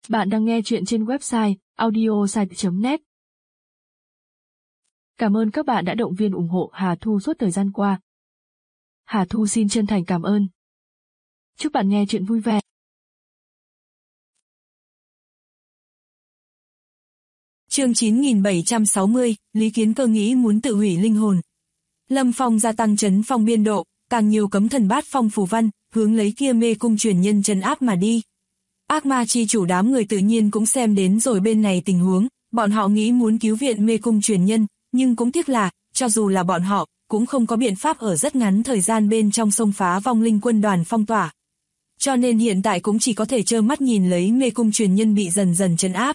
Bạn đang nghe chuyện trên website audiosite.net. Cảm ơn các bạn đã động viên ủng hộ Hà Thu suốt thời gian qua. Hà Thu xin chân thành cảm ơn. Chúc bạn nghe chuyện vui vẻ. Chương 9760, Lý Kiến Cơ nghĩ muốn tự hủy linh hồn. Lâm Phong gia tăng trấn phong biên độ, càng nhiều cấm thần bát phong phù văn, hướng lấy kia mê cung truyền nhân trấn áp mà đi. Ác ma chi chủ đám người tự nhiên cũng xem đến rồi bên này tình huống, bọn họ nghĩ muốn cứu viện mê cung truyền nhân, nhưng cũng tiếc là, cho dù là bọn họ, cũng không có biện pháp ở rất ngắn thời gian bên trong xông phá vong linh quân đoàn phong tỏa. Cho nên hiện tại cũng chỉ có thể trơ mắt nhìn lấy mê cung truyền nhân bị dần dần trấn áp.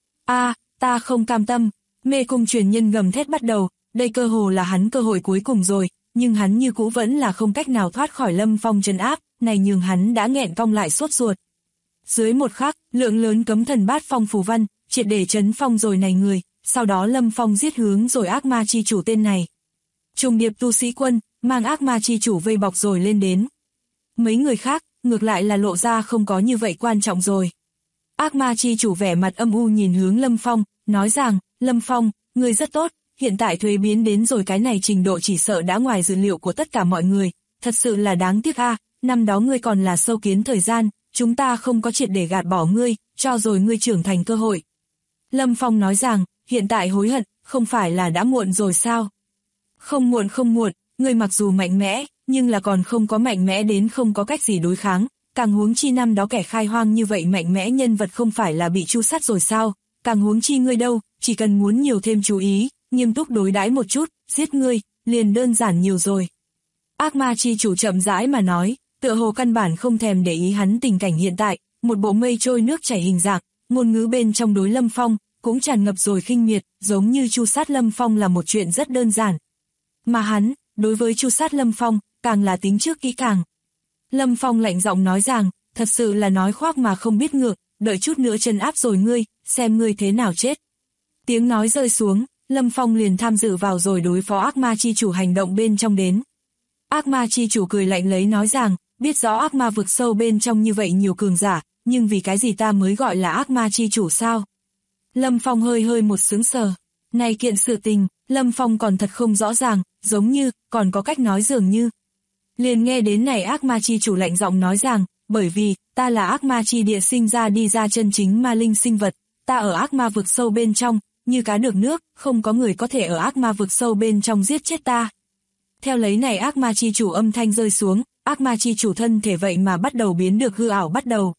Ta không cam tâm, mê cung truyền nhân gầm thét bắt đầu, đây cơ hồ là hắn cơ hội cuối cùng rồi, nhưng hắn như cũ vẫn là không cách nào thoát khỏi Lâm Phong trấn áp, này nhường hắn đã nghẹn cong lại sốt ruột. Dưới một khắc, lượng lớn cấm thần bát phong phù văn, triệt để trấn phong rồi này người, sau đó Lâm Phong giết hướng rồi ác ma chi chủ tên này. Trùng điệp tu sĩ quân, mang ác ma chi chủ vây bọc rồi lên đến. Mấy người khác, ngược lại là lộ ra không có như vậy quan trọng rồi. Ác ma chi chủ vẻ mặt âm u nhìn hướng Lâm Phong, nói rằng, Lâm Phong, ngươi rất tốt, hiện tại thuế biến đến rồi cái này trình độ chỉ sợ đã ngoài dự liệu của tất cả mọi người, thật sự là đáng tiếc năm đó ngươi còn là sâu kiến thời gian, chúng ta không có triệt để gạt bỏ ngươi, cho rồi ngươi trưởng thành cơ hội. Lâm Phong nói rằng, hiện tại hối hận, không phải là đã muộn rồi sao? Không muộn, ngươi mặc dù mạnh mẽ, nhưng là còn không có mạnh mẽ đến không có cách gì đối kháng, càng huống chi năm đó kẻ khai hoang như vậy mạnh mẽ nhân vật không phải là bị tru sát rồi sao? Càng huống chi ngươi đâu, chỉ cần muốn nhiều thêm chú ý, nghiêm túc đối đãi một chút, giết ngươi, liền đơn giản nhiều rồi. Ác ma chi chủ chậm rãi mà nói, tựa hồ căn bản không thèm để ý hắn tình cảnh hiện tại, một bộ mây trôi nước chảy hình dạng, ngôn ngữ bên trong đối Lâm Phong, cũng tràn ngập rồi khinh miệt, giống như tru sát Lâm Phong là một chuyện rất đơn giản. Mà hắn, đối với tru sát Lâm Phong, càng là tính trước kỹ càng. Lâm Phong lạnh giọng nói rằng, thật sự là nói khoác mà không biết ngược, đợi chút nữa trấn áp rồi ngươi, xem ngươi thế nào chết. Tiếng nói rơi xuống, Lâm Phong liền tham dự vào rồi đối phó ác ma chi chủ hành động bên trong đến. Ác ma chi chủ cười lạnh lấy nói rằng, biết rõ ác ma vực sâu bên trong như vậy nhiều cường giả, nhưng vì cái gì ta mới gọi là ác ma chi chủ sao? Lâm Phong hơi một sướng sờ. Này kiện sự tình, Lâm Phong còn thật không rõ ràng, giống như, còn có cách nói dường như. Liền nghe đến này ác ma chi chủ lạnh giọng nói rằng, bởi vì, ta là ác ma chi địa sinh ra đi ra chân chính ma linh sinh vật, ta ở ác ma vực sâu bên trong, như cá được nước, không có người có thể ở ác ma vực sâu bên trong giết chết ta. Theo lấy này ác ma chi chủ âm thanh rơi xuống, ác ma chi chủ thân thể vậy mà bắt đầu biến được hư ảo bắt đầu.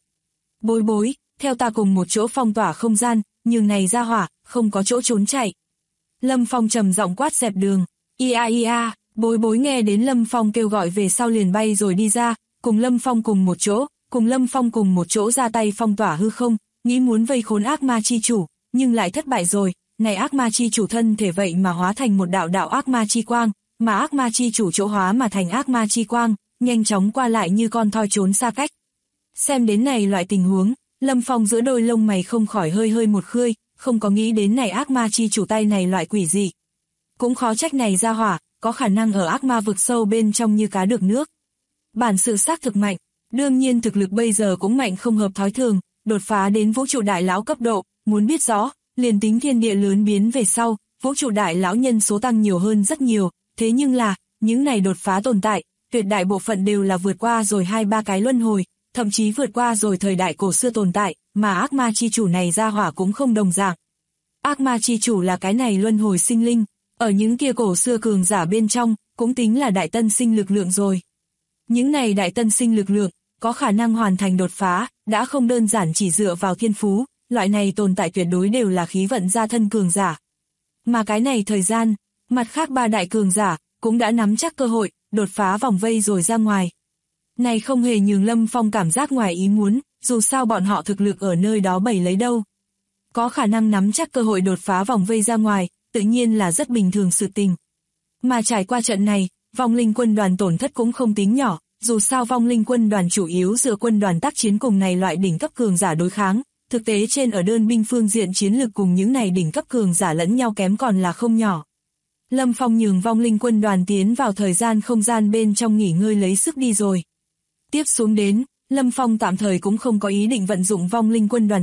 Bối, theo ta cùng một chỗ phong tỏa không gian, nhưng này ra hỏa, không có chỗ trốn chạy. Lâm Phong trầm giọng quát dẹp đường, ia, bối nghe đến Lâm Phong kêu gọi về sau liền bay rồi đi ra, cùng Lâm Phong cùng một chỗ ra tay phong tỏa hư không, nghĩ muốn vây khốn ác ma chi chủ, nhưng lại thất bại rồi, này ác ma chi chủ thân thể vậy mà hóa thành một đạo ác ma chi quang, mà ác ma chi chủ chỗ hóa mà thành ác ma chi quang, nhanh chóng qua lại như con thoi trốn xa cách. Xem đến này loại tình huống, Lâm Phong giữa đôi lông mày không khỏi hơi một khơi, không có nghĩ đến này ác ma chi chủ tay này loại quỷ gì. Cũng khó trách này ra hỏa, có khả năng ở ác ma vực sâu bên trong như cá được nước. Bản sự xác thực mạnh, đương nhiên thực lực bây giờ cũng mạnh không hợp thói thường, đột phá đến vũ trụ đại lão cấp độ, muốn biết rõ, liền tính thiên địa lớn biến về sau, vũ trụ đại lão nhân số tăng nhiều hơn rất nhiều, thế nhưng là, những này đột phá tồn tại, tuyệt đại bộ phận đều là vượt qua rồi 2-3 cái luân hồi, thậm chí vượt qua rồi thời đại cổ xưa tồn tại, mà ác ma chi chủ này ra hỏa cũng không đồng dạng. Ác ma chi chủ là cái này luân hồi sinh linh, ở những kia cổ xưa cường giả bên trong, cũng tính là đại tân sinh lực lượng rồi. Những này đại tân sinh lực lượng, có khả năng hoàn thành đột phá, đã không đơn giản chỉ dựa vào thiên phú, loại này tồn tại tuyệt đối đều là khí vận gia thân cường giả. Mà cái này thời gian, mặt khác ba đại cường giả, cũng đã nắm chắc cơ hội, đột phá vòng vây rồi ra ngoài. Này không hề nhường Lâm Phong cảm giác ngoài ý muốn, dù sao bọn họ thực lực ở nơi đó bày lấy đâu. Có khả năng nắm chắc cơ hội đột phá vòng vây ra ngoài, tự nhiên là rất bình thường sự tình. Mà trải qua trận này, vong linh quân đoàn tổn thất cũng không tính nhỏ, dù sao vong linh quân đoàn chủ yếu dựa quân đoàn tác chiến cùng này loại đỉnh cấp cường giả đối kháng, thực tế trên ở đơn binh phương diện chiến lược cùng những này đỉnh cấp cường giả lẫn nhau kém còn là không nhỏ. Lâm Phong nhường vong linh quân đoàn tiến vào thời gian không gian bên trong nghỉ ngơi lấy sức đi rồi. Tiếp xuống đến, Lâm Phong tạm thời cũng không có ý định vận dụng vong linh quân đoàn rồi,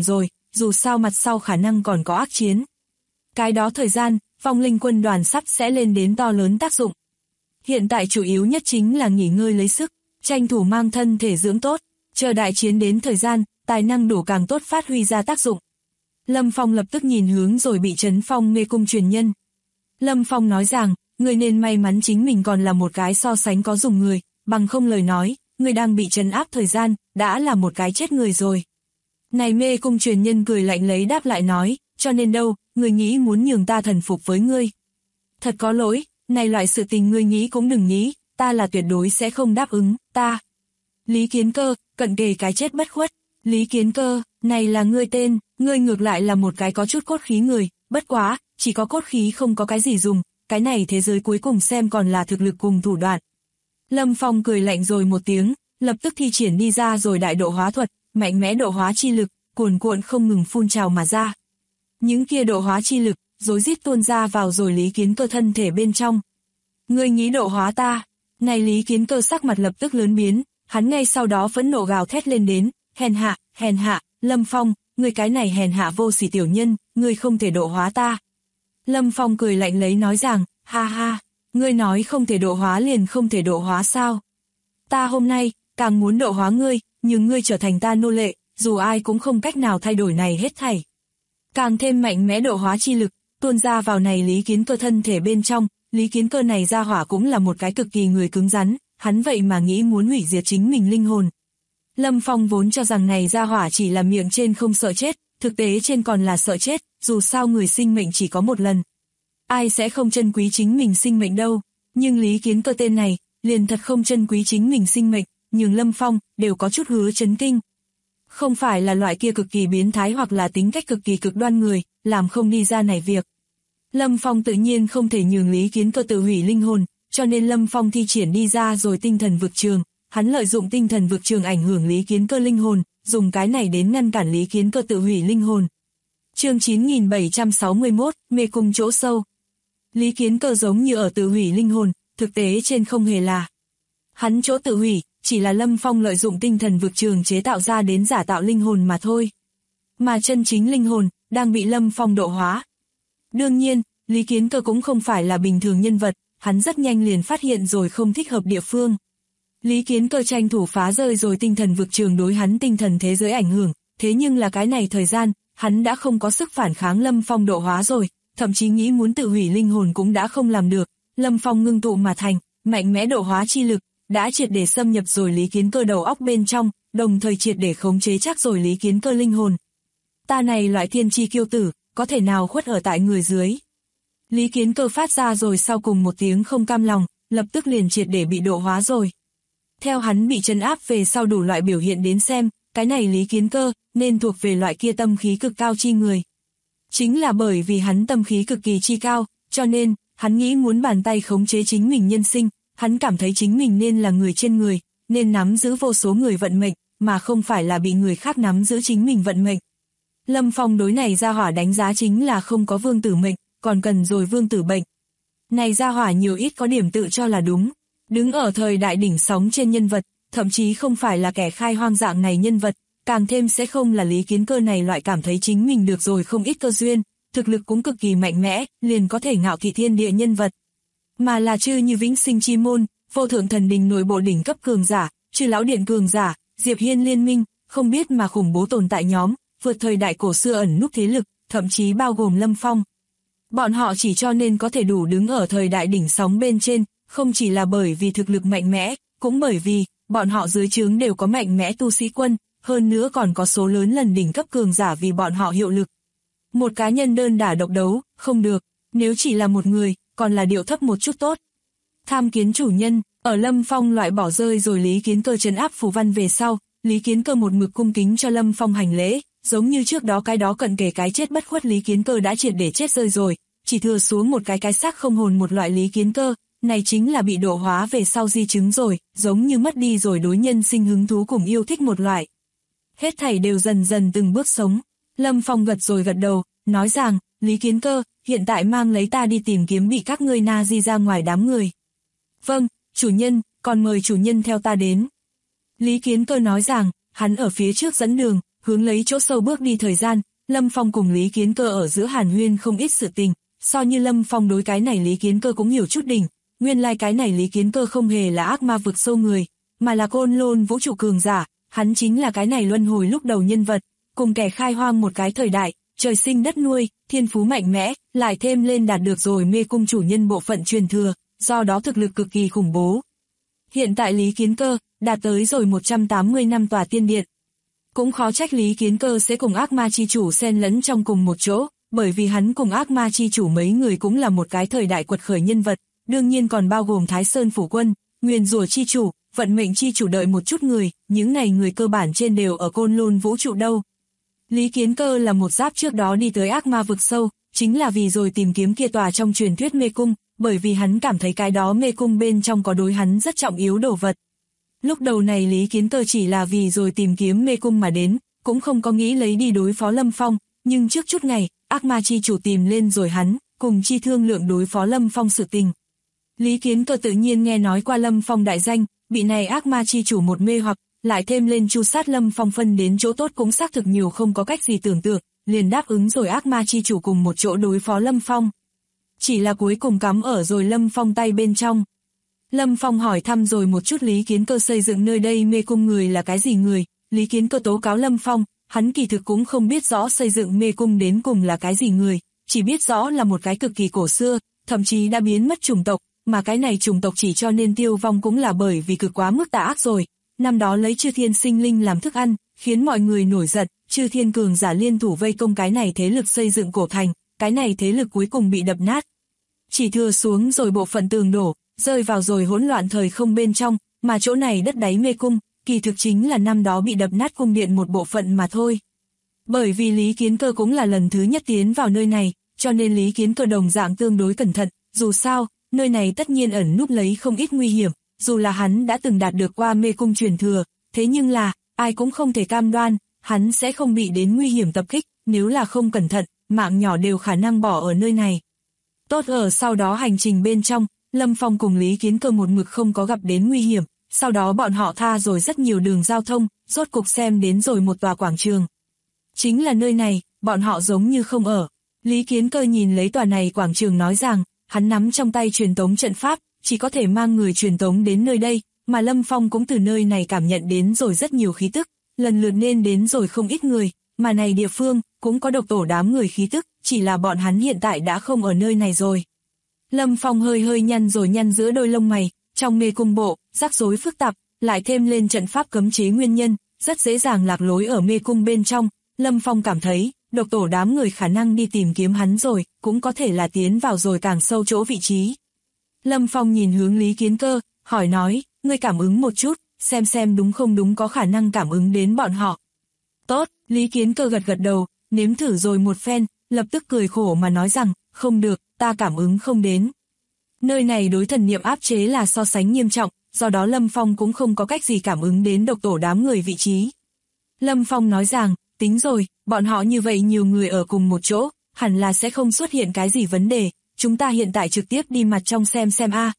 dù sao mặt sau khả năng còn có ác chiến. Cái đó thời gian, vong linh quân đoàn sắp sẽ lên đến to lớn tác dụng. Hiện tại chủ yếu nhất chính là nghỉ ngơi lấy sức, tranh thủ mang thân thể dưỡng tốt, chờ đại chiến đến thời gian, tài năng đủ càng tốt phát huy ra tác dụng. Lâm Phong lập tức nhìn hướng rồi bị Trấn Phong mê cung truyền nhân. Lâm Phong nói rằng, người nên may mắn chính mình còn là một cái so sánh có dùng người, bằng không lời nói, người đang bị trấn áp thời gian, đã là một cái chết người rồi. Này mê cung truyền nhân cười lạnh lấy đáp lại nói, cho nên đâu, người nghĩ muốn nhường ta thần phục với ngươi. Thật có lỗi, này loại sự tình ngươi nghĩ cũng đừng nghĩ, ta là tuyệt đối sẽ không đáp ứng, ta. Lý Kiến Cơ, cận kề cái chết bất khuất. Lý Kiến Cơ, này là ngươi tên, ngươi ngược lại là một cái có chút cốt khí người, bất quá, chỉ có cốt khí không có cái gì dùng, cái này thế giới cuối cùng xem còn là thực lực cùng thủ đoạn. Lâm Phong cười lạnh rồi một tiếng, lập tức thi triển đi ra rồi đại độ hóa thuật, mạnh mẽ độ hóa chi lực, cuồn cuộn không ngừng phun trào mà ra. Những kia độ hóa chi lực, rối rít tuôn ra vào rồi Lý Kiến Cơ thân thể bên trong. Ngươi nghĩ độ hóa ta? Này Lý Kiến Cơ sắc mặt lập tức lớn biến, hắn ngay sau đó phẫn nộ gào thét lên đến, hèn hạ, Lâm Phong, ngươi cái này hèn hạ vô sỉ tiểu nhân, ngươi không thể độ hóa ta. Lâm Phong cười lạnh lấy nói rằng, ha ha, ngươi nói không thể độ hóa liền không thể độ hóa sao? Ta hôm nay, càng muốn độ hóa ngươi, nhưng ngươi trở thành ta nô lệ, dù ai cũng không cách nào thay đổi này hết thảy. Càng thêm mạnh mẽ độ hóa chi lực, tuôn ra vào này Lý Kiến Cơ thân thể bên trong, Lý Kiến Cơ này ra hỏa cũng là một cái cực kỳ người cứng rắn, hắn vậy mà nghĩ muốn hủy diệt chính mình linh hồn. Lâm Phong vốn cho rằng này ra hỏa chỉ là miệng trên không sợ chết, thực tế trên còn là sợ chết, dù sao người sinh mệnh chỉ có một lần. Ai sẽ không trân quý chính mình sinh mệnh đâu, nhưng Lý Kiến Cơ tên này, liền thật không trân quý chính mình sinh mệnh, nhưng Lâm Phong đều có chút hứa chấn kinh. Không phải là loại kia cực kỳ biến thái hoặc là tính cách cực kỳ cực đoan người, làm không đi ra này việc. Lâm Phong tự nhiên không thể nhường Lý Kiến Cơ tự hủy linh hồn, cho nên Lâm Phong thi triển đi ra rồi tinh thần vực trường, hắn lợi dụng tinh thần vực trường ảnh hưởng Lý Kiến Cơ linh hồn, dùng cái này đến ngăn cản Lý Kiến Cơ tự hủy linh hồn. Chương 9761, mê cung chỗ sâu. Lý Kiến Cơ giống như ở tự hủy linh hồn, thực tế trên không hề là. Hắn chỗ tự hủy, chỉ là Lâm Phong lợi dụng tinh thần vực trường chế tạo ra đến giả tạo linh hồn mà thôi. Mà chân chính linh hồn, đang bị Lâm Phong độ hóa. Đương nhiên, Lý Kiến Cơ cũng không phải là bình thường nhân vật, hắn rất nhanh liền phát hiện rồi không thích hợp địa phương. Lý Kiến Cơ tranh thủ phá rơi rồi tinh thần vực trường đối hắn tinh thần thế giới ảnh hưởng, thế nhưng là cái này thời gian, hắn đã không có sức phản kháng Lâm Phong độ hóa rồi, thậm chí nghĩ muốn tự hủy linh hồn cũng đã không làm được. Lâm Phong ngưng tụ mà thành, mạnh mẽ độ hóa chi lực, đã triệt để xâm nhập rồi Lý Kiến Cơ đầu óc bên trong, đồng thời triệt để khống chế chắc rồi Lý Kiến Cơ linh hồn. Ta này loại thiên chi kiêu tử, có thể nào khuất ở tại người dưới. Lý Kiến Cơ phát ra rồi sau cùng một tiếng không cam lòng, lập tức liền triệt để bị độ hóa rồi. Theo hắn bị trấn áp về sau đủ loại biểu hiện đến xem, cái này Lý Kiến Cơ, nên thuộc về loại kia tâm khí cực cao chi người. Chính là bởi vì hắn tâm khí cực kỳ chi cao, cho nên, hắn nghĩ muốn bàn tay khống chế chính mình nhân sinh, hắn cảm thấy chính mình nên là người trên người, nên nắm giữ vô số người vận mệnh, mà không phải là bị người khác nắm giữ chính mình vận mệnh. Lâm Phong đối này ra hỏa đánh giá chính là không có vương tử mệnh, còn cần rồi vương tử bệnh. Này ra hỏa nhiều ít có điểm tự cho là đúng, đứng ở thời đại đỉnh sóng trên nhân vật, thậm chí không phải là kẻ khai hoang dạng này nhân vật, càng thêm sẽ không là Lý Kiến Cơ này loại cảm thấy chính mình được rồi không ít cơ duyên, thực lực cũng cực kỳ mạnh mẽ, liền có thể ngạo thị thiên địa nhân vật. Mà là chư như Vĩnh Sinh Chi Môn, Vô Thượng Thần Đình nội bộ đỉnh cấp cường giả, Chư Lão Điện cường giả, Diệp Hiên liên minh, không biết mà khủng bố tồn tại nhóm, vượt thời đại cổ xưa ẩn núp thế lực, thậm chí bao gồm Lâm Phong. Bọn họ chỉ cho nên có thể đủ đứng ở thời đại đỉnh sóng bên trên, không chỉ là bởi vì thực lực mạnh mẽ, cũng bởi vì, bọn họ dưới trướng đều có mạnh mẽ tu sĩ quân, hơn nữa còn có số lớn lần đỉnh cấp cường giả vì bọn họ hiệu lực. Một cá nhân đơn đả độc đấu, không được, nếu chỉ là một người, còn là điệu thấp một chút tốt. Tham kiến chủ nhân, ở Lâm Phong loại bỏ rơi rồi Lý Kiến Cơ trấn áp phù văn về sau, Lý Kiến Cơ một mực cung kính cho Lâm Phong hành lễ, giống như trước đó cái đó cận kề cái chết bất khuất Lý Kiến Cơ đã triệt để chết rơi rồi, chỉ thừa xuống một cái xác không hồn một loại Lý Kiến Cơ, này chính là bị độ hóa về sau di chứng rồi, giống như mất đi rồi đối nhân sinh hứng thú cùng yêu thích một loại. Hết thảy đều dần dần từng bước sống. Lâm Phong gật rồi gật đầu, nói rằng, Lý Kiến Cơ, hiện tại mang lấy ta đi tìm kiếm bị các ngươi na di ra ngoài đám người. Vâng, chủ nhân, còn mời chủ nhân theo ta đến. Lý Kiến Cơ nói rằng, hắn ở phía trước dẫn đường, hướng lấy chỗ sâu bước đi thời gian, Lâm Phong cùng Lý Kiến Cơ ở giữa hàn huyên không ít sự tình, so như Lâm Phong đối cái này Lý Kiến Cơ cũng hiểu chút đỉnh, nguyên lai cái này Lý Kiến Cơ không hề là ác ma vực sâu người, mà là côn lôn vũ trụ cường giả, hắn chính là cái này luân hồi lúc đầu nhân vật, cùng kẻ khai hoang một cái thời đại, trời sinh đất nuôi, thiên phú mạnh mẽ, lại thêm lên đạt được rồi mê cung chủ nhân bộ phận truyền thừa, do đó thực lực cực kỳ khủng bố. Hiện tại Lý Kiến Cơ đạt tới rồi 180 năm tòa tiên điện. Cũng khó trách Lý Kiến Cơ sẽ cùng ác ma chi chủ xen lẫn trong cùng một chỗ, bởi vì hắn cùng ác ma chi chủ mấy người cũng là một cái thời đại quật khởi nhân vật, đương nhiên còn bao gồm Thái Sơn Phủ Quân, Nguyền Rủa chi chủ, Vận Mệnh chi chủ đợi một chút người, những này người cơ bản trên đều ở côn lôn vũ trụ đâu. Lý Kiến Cơ là một giáp trước đó đi tới ác ma vực sâu, chính là vì rồi tìm kiếm kia tòa trong truyền thuyết mê cung, bởi vì hắn cảm thấy cái đó mê cung bên trong có đối hắn rất trọng yếu đồ vật. Lúc đầu này Lý Kiến Cơ chỉ là vì rồi tìm kiếm mê cung mà đến, cũng không có nghĩ lấy đi đối phó Lâm Phong, nhưng trước chút ngày, ác ma chi chủ tìm lên rồi hắn, cùng chi thương lượng đối phó Lâm Phong sự tình. Lý Kiến Cơ tự nhiên nghe nói qua Lâm Phong đại danh, bị này ác ma chi chủ một mê hoặc, lại thêm lên chu sát Lâm Phong phân đến chỗ tốt cũng xác thực nhiều không có cách gì tưởng tượng, liền đáp ứng rồi ác ma chi chủ cùng một chỗ đối phó Lâm Phong. Chỉ là cuối cùng cắm ở rồi Lâm Phong tay bên trong. Lâm Phong hỏi thăm rồi một chút Lý Kiến Cơ xây dựng nơi đây mê cung người là cái gì người, Lý Kiến Cơ tố cáo Lâm Phong, hắn kỳ thực cũng không biết rõ xây dựng mê cung đến cùng là cái gì người, chỉ biết rõ là một cái cực kỳ cổ xưa, thậm chí đã biến mất chủng tộc, mà cái này chủng tộc chỉ cho nên tiêu vong cũng là bởi vì cực quá mức tà ác rồi. Năm đó lấy chư thiên sinh linh làm thức ăn, khiến mọi người nổi giận, chư thiên cường giả liên thủ vây công cái này thế lực xây dựng cổ thành, cái này thế lực cuối cùng bị đập nát. Chỉ thừa xuống rồi bộ phận tường đổ, rơi vào rồi hỗn loạn thời không bên trong, mà chỗ này đất đáy mê cung, kỳ thực chính là năm đó bị đập nát cung điện một bộ phận mà thôi. Bởi vì Lý Kiến Cơ cũng là lần thứ nhất tiến vào nơi này, cho nên Lý Kiến Cơ đồng dạng tương đối cẩn thận, dù sao, nơi này tất nhiên ẩn núp lấy không ít nguy hiểm, dù là hắn đã từng đạt được qua mê cung truyền thừa, thế nhưng là, ai cũng không thể cam đoan, hắn sẽ không bị đến nguy hiểm tập kích, nếu là không cẩn thận, mạng nhỏ đều khả năng bỏ ở nơi này. Tốt ở sau đó hành trình bên trong, Lâm Phong cùng Lý Kiến Cơ một mực không có gặp đến nguy hiểm, sau đó bọn họ tha rồi rất nhiều đường giao thông, rốt cục xem đến rồi một tòa quảng trường. Chính là nơi này, bọn họ giống như không ở. Lý Kiến Cơ nhìn lấy tòa này quảng trường nói rằng, hắn nắm trong tay truyền tống trận pháp, chỉ có thể mang người truyền tống đến nơi đây, mà Lâm Phong cũng từ nơi này cảm nhận đến rồi rất nhiều khí tức, lần lượt nên đến rồi không ít người, mà này địa phương, cũng có độc tổ đám người khí tức, chỉ là bọn hắn hiện tại đã không ở nơi này rồi. Lâm Phong hơi hơi nhăn rồi nhăn giữa đôi lông mày, trong mê cung bộ, rắc rối phức tạp, lại thêm lên trận pháp cấm chế nguyên nhân, rất dễ dàng lạc lối ở mê cung bên trong. Lâm Phong cảm thấy, độc tổ đám người khả năng đi tìm kiếm hắn rồi, cũng có thể là tiến vào rồi càng sâu chỗ vị trí. Lâm Phong nhìn hướng Lý Kiến Cơ, hỏi nói, ngươi cảm ứng một chút, xem đúng không đúng có khả năng cảm ứng đến bọn họ. Tốt, Lý Kiến Cơ gật gật đầu, nếm thử rồi một phen, lập tức cười khổ mà nói rằng, không được, ta cảm ứng không đến. Nơi này đối thần niệm áp chế là so sánh nghiêm trọng, do đó Lâm Phong cũng không có cách gì cảm ứng đến độc tổ đám người vị trí. Lâm Phong nói rằng, tính rồi, bọn họ như vậy nhiều người ở cùng một chỗ, hẳn là sẽ không xuất hiện cái gì vấn đề, chúng ta hiện tại trực tiếp đi mặt trong xem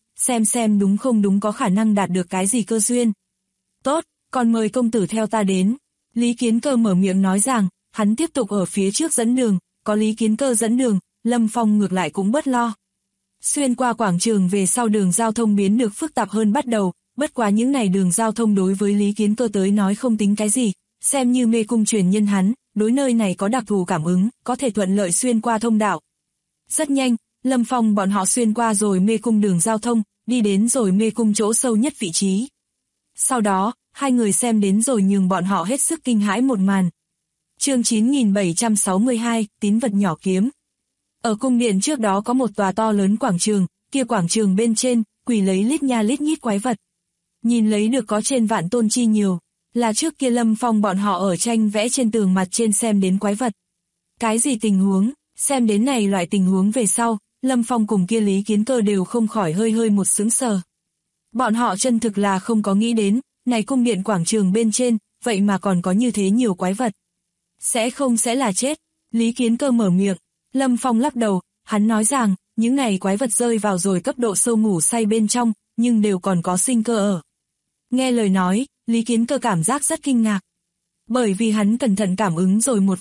xem đúng không đúng có khả năng đạt được cái gì cơ duyên. Tốt, còn mời công tử theo ta đến. Lý Kiến Cơ mở miệng nói rằng, hắn tiếp tục ở phía trước dẫn đường, có Lý Kiến Cơ dẫn đường, Lâm Phong ngược lại cũng bớt lo. Xuyên qua quảng trường về sau đường giao thông biến được phức tạp hơn bắt đầu, bất quá những này đường giao thông đối với Lý Kiến Cơ tới nói không tính cái gì, xem như mê cung truyền nhân hắn, đối nơi này có đặc thù cảm ứng, có thể thuận lợi xuyên qua thông đạo. Rất nhanh, Lâm Phong bọn họ xuyên qua rồi mê cung đường giao thông, đi đến rồi mê cung chỗ sâu nhất vị trí. Sau đó, hai người xem đến rồi nhường bọn họ hết sức kinh hãi một màn. Chương 9762, tín vật nhỏ kiếm. Ở cung điện trước đó có một tòa to lớn quảng trường, kia quảng trường bên trên, quỳ lấy lít nha lít nhít quái vật. Nhìn lấy được có trên vạn tôn chi nhiều, là trước kia Lâm Phong bọn họ ở tranh vẽ trên tường mặt trên xem đến quái vật. Cái gì tình huống, xem đến này loại tình huống về sau, Lâm Phong cùng kia Lý Kiến Cơ đều không khỏi hơi một sững sờ. Bọn họ chân thực là không có nghĩ đến, này cung điện quảng trường bên trên, vậy mà còn có như thế nhiều quái vật. Sẽ là chết, Lý Kiến Cơ mở miệng. Lâm Phong lắc đầu, hắn nói rằng, những này quái vật rơi vào rồi cấp độ sâu ngủ say bên trong, nhưng đều còn có sinh cơ ở. Nghe lời nói, Lý Kiến Cơ cảm giác rất kinh ngạc. Bởi vì hắn cẩn thận cảm ứng rồi một phen,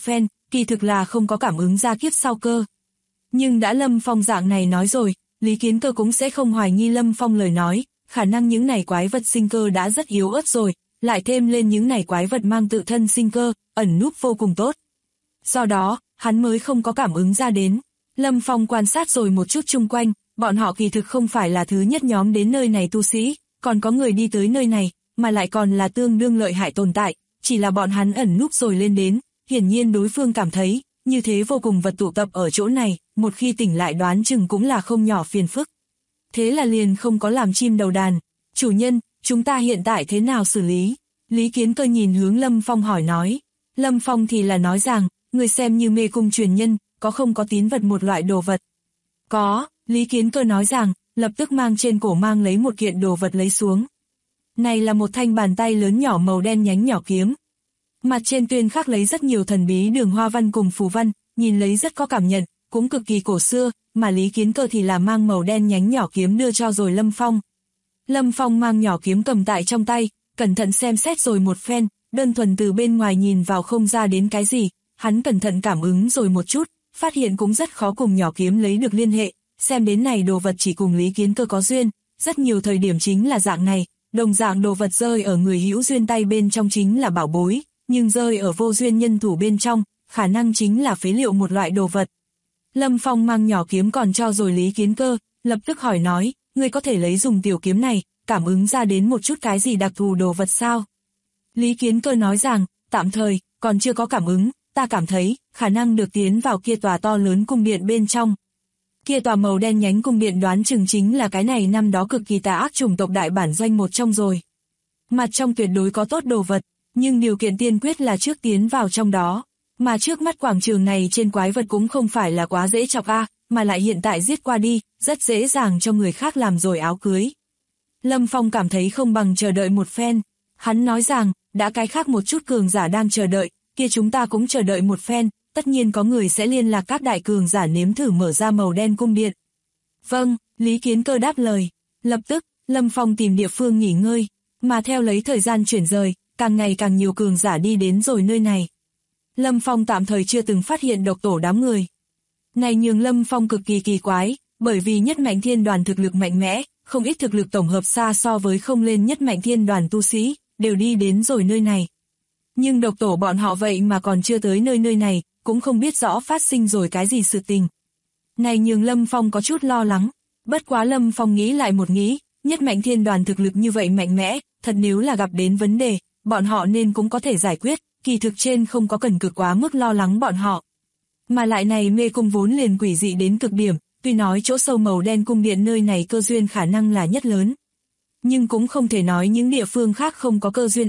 kỳ thực là không có cảm ứng ra kiếp sau cơ. Nhưng đã Lâm Phong dạng này nói rồi, Lý Kiến Cơ cũng sẽ không hoài nghi Lâm Phong lời nói, khả năng những này quái vật sinh cơ đã rất yếu ớt rồi, lại thêm lên những này quái vật mang tự thân sinh cơ, ẩn núp vô cùng tốt. Do đó, hắn mới không có cảm ứng ra đến. Lâm Phong quan sát rồi một chút chung quanh, bọn họ kỳ thực không phải là thứ nhất nhóm đến nơi này tu sĩ, còn có người đi tới nơi này, mà lại còn là tương đương lợi hại tồn tại, chỉ là bọn hắn ẩn núp rồi lên đến, hiển nhiên đối phương cảm thấy, như thế vô cùng vật tụ tập ở chỗ này, một khi tỉnh lại đoán chừng cũng là không nhỏ phiền phức. Thế là liền không có làm chim đầu đàn. Chủ nhân, chúng ta hiện tại thế nào xử lý? Lý Kiến Cơ nhìn hướng Lâm Phong hỏi nói. Lâm Phong thì là nói rằng, người xem như mê cung truyền nhân, có không có tín vật một loại đồ vật? Có, Lý Kiến Cơ nói rằng, lập tức mang trên cổ mang lấy một kiện đồ vật lấy xuống. Này là một thanh bàn tay lớn nhỏ màu đen nhánh nhỏ kiếm. Mặt trên tuyên khắc lấy rất nhiều thần bí đường hoa văn cùng phù văn, nhìn lấy rất có cảm nhận, cũng cực kỳ cổ xưa, mà Lý Kiến Cơ thì là mang màu đen nhánh nhỏ kiếm đưa cho rồi Lâm Phong. Lâm Phong mang nhỏ kiếm cầm tại trong tay, cẩn thận xem xét rồi một phen, đơn thuần từ bên ngoài nhìn vào không ra đến cái gì, hắn cẩn thận cảm ứng rồi một chút, phát hiện cũng rất khó cùng nhỏ kiếm lấy được liên hệ, xem đến này đồ vật chỉ cùng Lý Kiến Cơ có duyên, rất nhiều thời điểm chính là dạng này, đồng dạng đồ vật rơi ở người hữu duyên tay bên trong chính là bảo bối, nhưng rơi ở vô duyên nhân thủ bên trong, khả năng chính là phế liệu một loại đồ vật. Lâm Phong mang nhỏ kiếm còn cho rồi Lý Kiến Cơ, lập tức hỏi nói, ngươi có thể lấy dùng tiểu kiếm này, cảm ứng ra đến một chút cái gì đặc thù đồ vật sao? Lý Kiến Cơ nói rằng, tạm thời, còn chưa có cảm ứng, ta cảm thấy, khả năng được tiến vào kia tòa to lớn cung điện bên trong. Kia tòa màu đen nhánh cung điện đoán chừng chính là cái này năm đó cực kỳ tà ác chủng tộc đại bản doanh một trong rồi. Mặt trong tuyệt đối có tốt đồ vật, nhưng điều kiện tiên quyết là trước tiến vào trong đó. Mà trước mắt quảng trường này trên quái vật cũng không phải là quá dễ chọc mà lại hiện tại giết qua đi, rất dễ dàng cho người khác làm rồi áo cưới. Lâm Phong cảm thấy không bằng chờ đợi một phen. Hắn nói rằng, đã cái khác một chút cường giả đang chờ đợi, kia chúng ta cũng chờ đợi một phen, tất nhiên có người sẽ liên lạc các đại cường giả nếm thử mở ra màu đen cung điện. Vâng, Lý Kiến Cơ đáp lời. Lập tức, Lâm Phong tìm địa phương nghỉ ngơi, mà theo lấy thời gian chuyển rời, càng ngày càng nhiều cường giả đi đến rồi nơi này. Lâm Phong tạm thời chưa từng phát hiện độc tổ đám người. Này nhường Lâm Phong cực kỳ kỳ quái, bởi vì nhất mạnh thiên đoàn thực lực mạnh mẽ, không ít thực lực tổng hợp xa so với không lên nhất mạnh thiên đoàn tu sĩ, đều đi đến rồi nơi này. Nhưng độc tổ bọn họ vậy mà còn chưa tới nơi này, cũng không biết rõ phát sinh rồi cái gì sự tình. Này nhường Lâm Phong có chút lo lắng, bất quá Lâm Phong nghĩ lại một nghĩ, nhất mạnh thiên đoàn thực lực như vậy mạnh mẽ, thật nếu là gặp đến vấn đề, bọn họ nên cũng có thể giải quyết, kỳ thực trên không có cần cực quá mức lo lắng bọn họ. Mà lại này mê cung vốn liền quỷ dị đến cực điểm, tuy nói chỗ sâu màu đen cung điện nơi này cơ duyên khả năng là nhất lớn. Nhưng cũng không thể nói những địa phương khác không có cơ duyên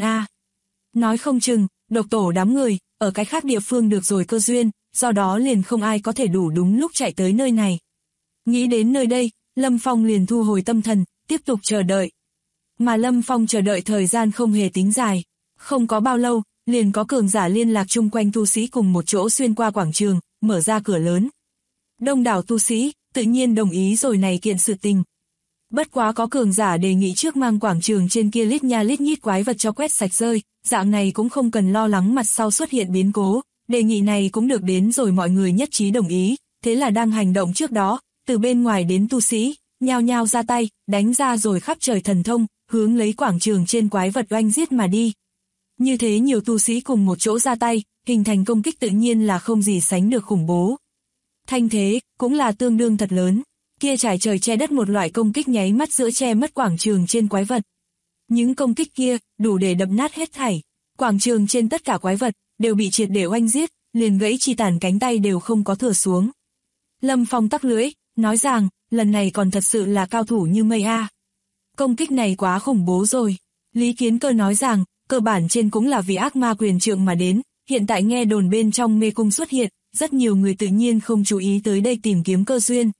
Nói không chừng, độc tổ đám người, ở cái khác địa phương được rồi cơ duyên, do đó liền không ai có thể đủ đúng lúc chạy tới nơi này. Nghĩ đến nơi đây, Lâm Phong liền thu hồi tâm thần, tiếp tục chờ đợi. Mà Lâm Phong chờ đợi thời gian không hề tính dài, không có bao lâu, liền có cường giả liên lạc chung quanh tu sĩ cùng một chỗ xuyên qua quảng trường, mở ra cửa lớn. Đông đảo tu sĩ, tự nhiên đồng ý rồi này kiện sự tình. Bất quá có cường giả đề nghị trước mang quảng trường trên kia lít nha lít nhít quái vật cho quét sạch rơi, dạng này cũng không cần lo lắng mặt sau xuất hiện biến cố, đề nghị này cũng được đến rồi mọi người nhất trí đồng ý, thế là đang hành động trước đó, từ bên ngoài đến tu sĩ, nhao nhao ra tay, đánh ra rồi khắp trời thần thông, hướng lấy quảng trường trên quái vật oanh giết mà đi. Như thế nhiều tu sĩ cùng một chỗ ra tay, hình thành công kích tự nhiên là không gì sánh được khủng bố. Thanh thế, cũng là tương đương thật lớn, kia trải trời che đất một loại công kích nháy mắt giữa che mất quảng trường trên quái vật. Những công kích kia, đủ để đập nát hết thảy, quảng trường trên tất cả quái vật, đều bị triệt để oanh giết, liền gãy chi tàn cánh tay đều không có thừa xuống. Lâm Phong tắc lưỡi, nói rằng, lần này còn thật sự là cao thủ như mây Công kích này quá khủng bố rồi. Lý Kiến Cơ nói rằng, cơ bản trên cũng là vì ác ma quyền trượng mà đến, hiện tại nghe đồn bên trong mê cung xuất hiện, rất nhiều người tự nhiên không chú ý tới đây tìm kiếm cơ duyên.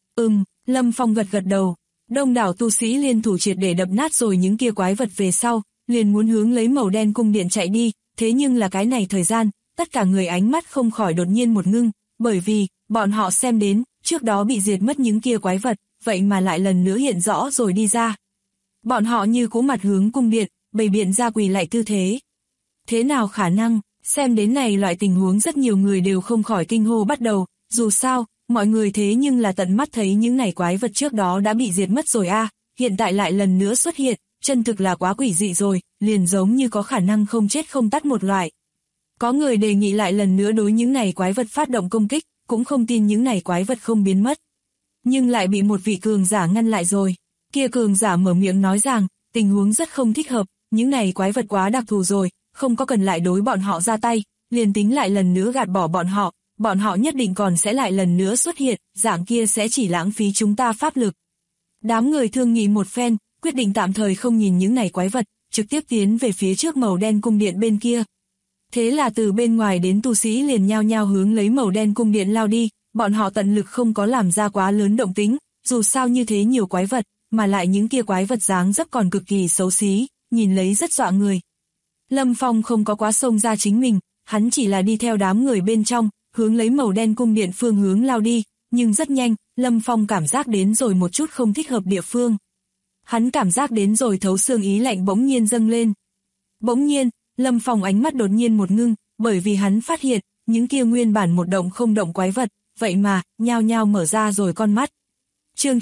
Lâm Phong gật gật đầu, đông đảo tu sĩ liên thủ triệt để đập nát rồi những kia quái vật về sau, liền muốn hướng lấy màu đen cung điện chạy đi, thế nhưng là cái này thời gian, tất cả người ánh mắt không khỏi đột nhiên một ngưng, bởi vì, bọn họ xem đến, trước đó bị diệt mất những kia quái vật, vậy mà lại lần nữa hiện rõ rồi đi ra. Bọn họ như cú mặt hướng cung điện, bày biện ra quỳ lạy tư thế. Thế nào khả năng, Xem đến này loại tình huống rất nhiều người đều không khỏi kinh hô bắt đầu, dù sao, mọi người thế nhưng là tận mắt thấy những này quái vật trước đó đã bị diệt mất rồi a, hiện tại lại lần nữa xuất hiện, chân thực là quá quỷ dị rồi, liền giống như có khả năng không chết không tắt một loại. Có người đề nghị lại lần nữa đối những này quái vật phát động công kích, cũng không tin những này quái vật không biến mất. Nhưng lại bị một vị cường giả ngăn lại rồi. Kia cường giả mở miệng nói rằng, tình huống rất không thích hợp, những này quái vật quá đặc thù rồi, không có cần lại đối bọn họ ra tay, liền tính lại lần nữa gạt bỏ bọn họ nhất định còn sẽ lại lần nữa xuất hiện, dạng kia sẽ chỉ lãng phí chúng ta pháp lực. Đám người thương nghị một phen, quyết định tạm thời không nhìn những này quái vật, trực tiếp tiến về phía trước màu đen cung điện bên kia. Thế là từ bên ngoài đến tu sĩ liền nhao nhao hướng lấy màu đen cung điện lao đi, bọn họ tận lực không có làm ra quá lớn động tính, dù sao như thế nhiều quái vật, mà lại những kia quái vật dáng dấp còn cực kỳ xấu xí, nhìn lấy rất dọa người. Lâm Phong không có quá xông ra chính mình, hắn chỉ là đi theo đám người bên trong, hướng lấy màu đen cung điện phương hướng lao đi, nhưng rất nhanh, Lâm Phong cảm giác đến rồi một chút không thích hợp địa phương. Hắn cảm giác đến rồi thấu xương ý lạnh bỗng nhiên dâng lên. Bỗng nhiên, Lâm Phong ánh mắt đột nhiên một ngưng, bởi vì hắn phát hiện, những kia nguyên bản một động không động quái vật, vậy mà, nhao nhao mở ra rồi con mắt. Chương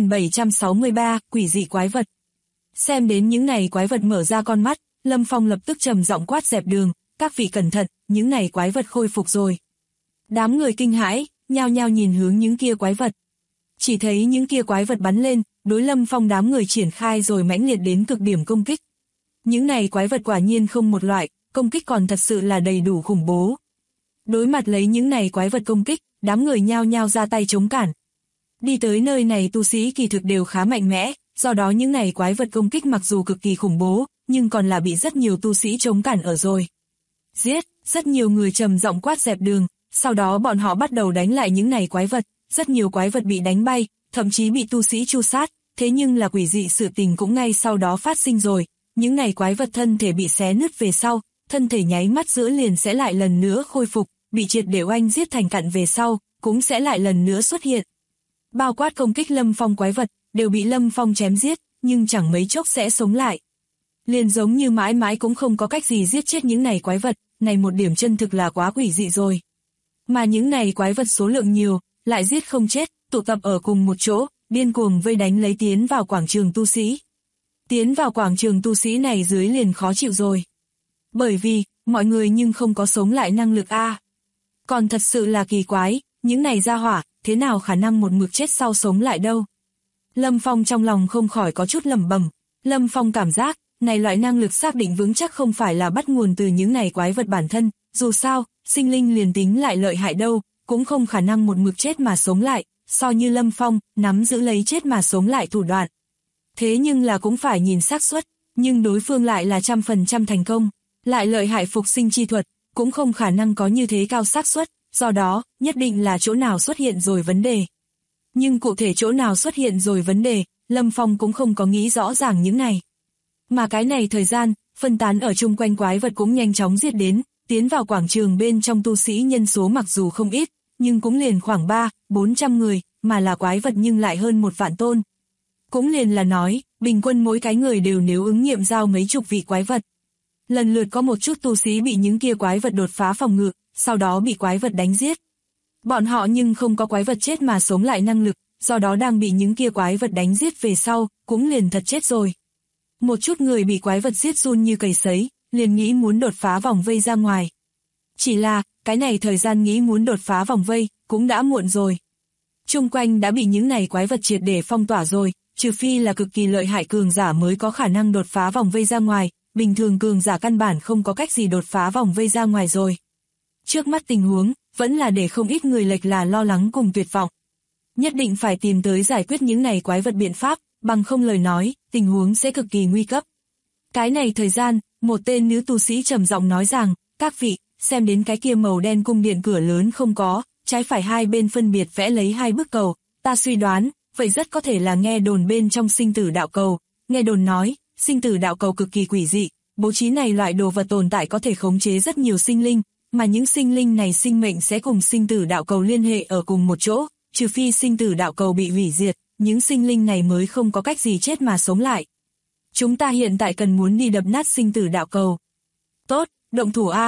9763, quỷ dị quái vật. Xem đến những này quái vật mở ra con mắt, Lâm Phong lập tức trầm giọng quát dẹp đường, các vị cẩn thận, những này quái vật khôi phục rồi. Đám người kinh hãi, nhao nhao nhìn hướng những kia quái vật. Chỉ thấy những kia quái vật bắn lên, đối Lâm Phong đám người triển khai rồi mãnh liệt đến cực điểm công kích. Những này quái vật quả nhiên không một loại, công kích còn thật sự là đầy đủ khủng bố. Đối mặt lấy những này quái vật công kích, đám người nhao nhao ra tay chống cản. Đi tới nơi này tu sĩ kỳ thực đều khá mạnh mẽ, do đó những này quái vật công kích mặc dù cực kỳ khủng bố, nhưng còn là bị rất nhiều tu sĩ chống cản ở rồi. Giết, rất nhiều người trầm giọng quát dẹp đường, sau đó bọn họ bắt đầu đánh lại những này quái vật, rất nhiều quái vật bị đánh bay, thậm chí bị tu sĩ tru sát, thế nhưng là quỷ dị sự tình cũng ngay sau đó phát sinh rồi. Những này quái vật thân thể bị xé nứt về sau, thân thể nháy mắt giữa liền sẽ lại lần nữa khôi phục, bị triệt để oanh giết thành cặn về sau, cũng sẽ lại lần nữa xuất hiện. Bao quát công kích Lâm Phong quái vật, đều bị Lâm Phong chém giết, nhưng chẳng mấy chốc sẽ sống lại. Liền giống như mãi mãi cũng không có cách gì giết chết những này quái vật, này một điểm chân thực là quá quỷ dị rồi. Mà những này quái vật số lượng nhiều, lại giết không chết, tụ tập ở cùng một chỗ, điên cuồng vây đánh lấy tiến vào quảng trường tu sĩ. Tiến vào quảng trường tu sĩ này dưới liền khó chịu rồi. Bởi vì, mọi người nhưng không có sống lại năng lực a. Còn thật sự là kỳ quái, những này ra hỏa, thế nào khả năng một mực chết sau sống lại đâu. Lâm Phong trong lòng không khỏi có chút lẩm bẩm. Lâm Phong cảm giác, này loại năng lực xác định vững chắc không phải là bắt nguồn từ những này quái vật bản thân, dù sao, sinh linh liền tính lại lợi hại đâu, cũng không khả năng một mực chết mà sống lại, so như Lâm Phong, nắm giữ lấy chết mà sống lại thủ đoạn. Thế nhưng là cũng phải nhìn xác suất, nhưng đối phương lại là 100% thành công, lại lợi hại phục sinh chi thuật, cũng không khả năng có như thế cao xác suất, do đó, nhất định là chỗ nào xuất hiện rồi vấn đề. Nhưng cụ thể chỗ nào xuất hiện rồi vấn đề, Lâm Phong cũng không có nghĩ rõ ràng những này. Mà cái này thời gian, phân tán ở chung quanh quái vật cũng nhanh chóng giết đến, tiến vào quảng trường bên trong tu sĩ nhân số mặc dù không ít, nhưng cũng liền khoảng 300-400 người, mà là quái vật nhưng lại hơn 1 vạn tôn. Cũng liền là nói, bình quân mỗi cái người đều nếu ứng nghiệm giao mấy chục vị quái vật. Lần lượt có một chút tu sĩ bị những kia quái vật đột phá phòng ngự, sau đó bị quái vật đánh giết. Bọn họ nhưng không có quái vật chết mà sống lại năng lực, do đó đang bị những kia quái vật đánh giết về sau, cũng liền thật chết rồi. Một chút người bị quái vật giết run như cầy sấy, liền nghĩ muốn đột phá vòng vây ra ngoài. Chỉ là, cái này thời gian nghĩ muốn đột phá vòng vây, cũng đã muộn rồi. Chung quanh đã bị những này quái vật triệt để phong tỏa rồi, trừ phi là cực kỳ lợi hại cường giả mới có khả năng đột phá vòng vây ra ngoài, bình thường cường giả căn bản không có cách gì đột phá vòng vây ra ngoài rồi. Trước mắt tình huống, vẫn là để không ít người lệch là lo lắng cùng tuyệt vọng. Nhất định phải tìm tới giải quyết những này quái vật biện pháp, bằng không lời nói, tình huống sẽ cực kỳ nguy cấp. Cái này thời gian, một tên nữ tu sĩ trầm giọng nói rằng, các vị, xem đến cái kia màu đen cung điện cửa lớn không có, trái phải hai bên phân biệt vẽ lấy 2 bức cầu, ta suy đoán, vậy rất có thể là nghe đồn bên trong sinh tử đạo cầu. Nghe đồn nói, sinh tử đạo cầu cực kỳ quỷ dị, bố trí này loại đồ vật tồn tại có thể khống chế rất nhiều sinh linh, mà những sinh linh này sinh mệnh sẽ cùng sinh tử đạo cầu liên hệ ở cùng một chỗ, trừ phi sinh tử đạo cầu bị hủy diệt, những sinh linh này mới không có cách gì chết mà sống lại. Chúng ta hiện tại cần muốn đi đập nát sinh tử đạo cầu. Tốt, động thủ a.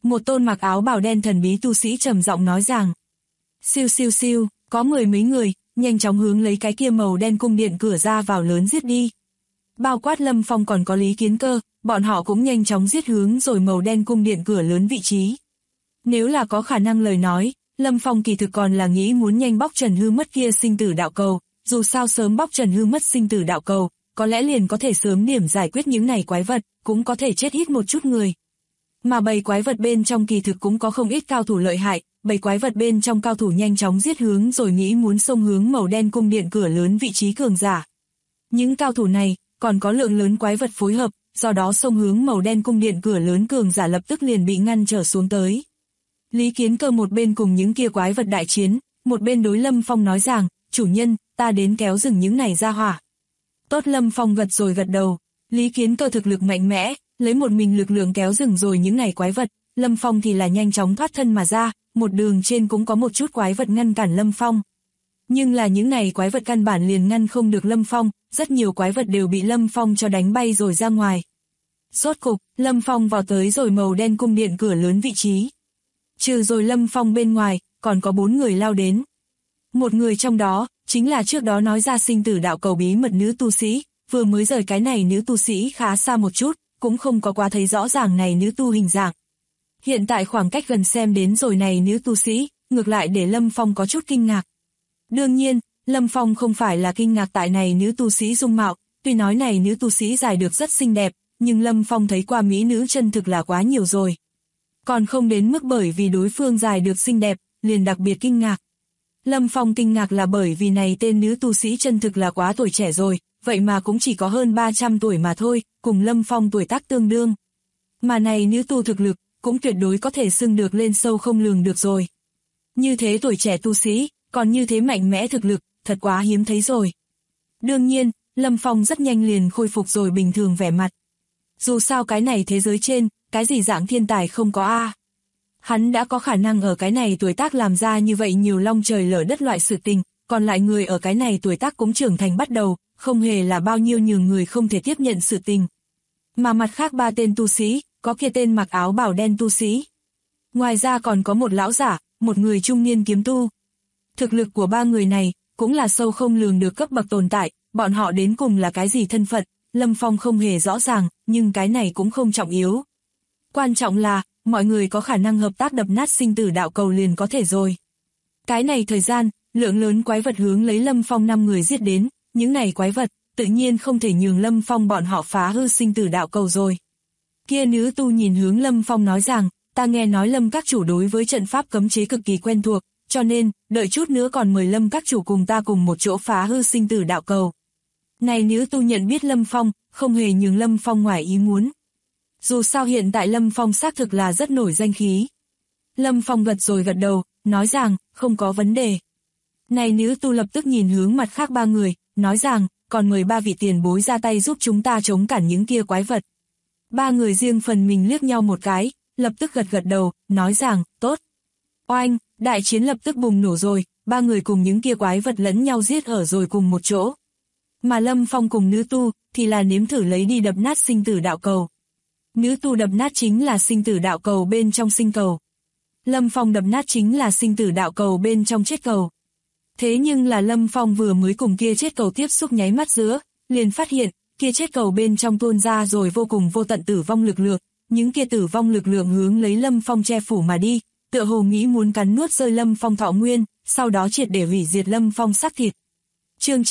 Một tôn mặc áo bào đen thần bí tu sĩ trầm giọng nói rằng. Siêu siêu siêu, có mười mấy người, nhanh chóng hướng lấy cái kia màu đen cung điện cửa ra vào lớn giết đi. Bao quát Lâm Phong còn có Lý Kiến Cơ, bọn họ cũng nhanh chóng giết hướng rồi màu đen cung điện cửa lớn vị trí. Nếu là có khả năng lời nói, Lâm Phong kỳ thực còn là nghĩ muốn nhanh bóc trần hư mất kia sinh tử đạo cầu, dù sao sớm bóc trần hư mất sinh tử đạo cầu, có lẽ liền có thể sớm điểm giải quyết những này quái vật, cũng có thể chết ít một chút người. Mà bầy quái vật bên trong kỳ thực cũng có không ít cao thủ lợi hại, bầy quái vật bên trong cao thủ nhanh chóng giết hướng rồi nghĩ muốn xông hướng màu đen cung điện cửa lớn vị trí cường giả. Những cao thủ này, còn có lượng lớn quái vật phối hợp, do đó xông hướng màu đen cung điện cửa lớn cường giả lập tức liền bị ngăn trở xuống tới. Lý Kiến Cơ một bên cùng những kia quái vật đại chiến, một bên đối Lâm Phong nói rằng, chủ nhân, ta đến kéo dừng những này ra hỏa. Tốt, Lâm Phong gật rồi gật đầu, Lý Kiến Cơ thực lực mạnh mẽ, lấy một mình lực lượng kéo dừng rồi những này quái vật, Lâm Phong thì là nhanh chóng thoát thân mà ra, một đường trên cũng có một chút quái vật ngăn cản Lâm Phong. Nhưng là những này quái vật căn bản liền ngăn không được Lâm Phong, rất nhiều quái vật đều bị Lâm Phong cho đánh bay rồi ra ngoài. Rốt cục, Lâm Phong vào tới rồi màu đen cung điện cửa lớn vị trí. Trừ rồi Lâm Phong bên ngoài, còn có 4 người lao đến. Một người trong đó, chính là trước đó nói ra sinh tử đạo cầu bí mật nữ tu sĩ, vừa mới rời cái này nữ tu sĩ khá xa một chút, cũng không có quá thấy rõ ràng này nữ tu hình dạng. Hiện tại khoảng cách gần xem đến rồi này nữ tu sĩ, ngược lại để Lâm Phong có chút kinh ngạc. Đương nhiên, Lâm Phong không phải là kinh ngạc tại này nữ tu sĩ dung mạo, tuy nói này nữ tu sĩ dài được rất xinh đẹp, nhưng Lâm Phong thấy qua mỹ nữ chân thực là quá nhiều rồi. Còn không đến mức bởi vì đối phương dài được xinh đẹp, liền đặc biệt kinh ngạc. Lâm Phong kinh ngạc là bởi vì này tên nữ tu sĩ chân thực là quá tuổi trẻ rồi, vậy mà cũng chỉ có hơn 300 tuổi mà thôi, cùng Lâm Phong tuổi tác tương đương. Mà này nữ tu thực lực, cũng tuyệt đối có thể xưng được lên sâu không lường được rồi. Như thế tuổi trẻ tu sĩ, còn như thế mạnh mẽ thực lực, thật quá hiếm thấy rồi. Đương nhiên, Lâm Phong rất nhanh liền khôi phục rồi bình thường vẻ mặt. Dù sao cái này thế giới trên, cái gì dạng thiên tài không có a. Hắn đã có khả năng ở cái này tuổi tác làm ra như vậy nhiều long trời lở đất loại sự tình, còn lại người ở cái này tuổi tác cũng trưởng thành bắt đầu, không hề là bao nhiêu nhường người không thể tiếp nhận sự tình. Mà mặt khác 3 tên tu sĩ, có kia tên mặc áo bào đen tu sĩ. Ngoài ra còn có một lão giả, một người trung niên kiếm tu. Thực lực của 3 người này, cũng là sâu không lường được cấp bậc tồn tại, bọn họ đến cùng là cái gì thân phận, Lâm Phong không hề rõ ràng, nhưng cái này cũng không trọng yếu. Quan trọng là, mọi người có khả năng hợp tác đập nát sinh tử đạo cầu liền có thể rồi. Cái này thời gian, lượng lớn quái vật hướng lấy Lâm Phong 5 người giết đến, những này quái vật, tự nhiên không thể nhường Lâm Phong bọn họ phá hư sinh tử đạo cầu rồi. Kia nữ tu nhìn hướng Lâm Phong nói rằng, ta nghe nói Lâm các chủ đối với trận pháp cấm chế cực kỳ quen thuộc, cho nên, đợi chút nữa còn mời Lâm các chủ cùng ta cùng một chỗ phá hư sinh tử đạo cầu. Này nữ tu nhận biết Lâm Phong, không hề nhường Lâm Phong ngoài ý muốn. Dù sao hiện tại Lâm Phong xác thực là rất nổi danh khí. Lâm Phong gật rồi gật đầu, nói rằng, không có vấn đề. Này nữ tu lập tức nhìn hướng mặt khác 3 người, nói rằng, còn mời 3 vị tiền bối ra tay giúp chúng ta chống cản những kia quái vật. 3 người riêng phần mình liếc nhau một cái, lập tức gật gật đầu, nói rằng, tốt. Oanh, đại chiến lập tức bùng nổ rồi, 3 người cùng những kia quái vật lẫn nhau giết ở rồi cùng một chỗ. Mà Lâm Phong cùng nữ tu, thì là nếm thử lấy đi đập nát sinh tử đạo cầu. Nữ tu đập nát chính là sinh tử đạo cầu bên trong sinh cầu. Lâm Phong đập nát chính là sinh tử đạo cầu bên trong chết cầu. Thế nhưng là Lâm Phong vừa mới cùng kia chết cầu tiếp xúc nháy mắt giữa, liền phát hiện, kia chết cầu bên trong tuôn ra rồi vô cùng vô tận tử vong lực lượng, những kia tử vong lực lượng hướng lấy Lâm Phong che phủ mà đi, tựa hồ nghĩ muốn cắn nuốt rơi Lâm Phong thọ nguyên, sau đó triệt để hủy diệt Lâm Phong xác thịt. Chương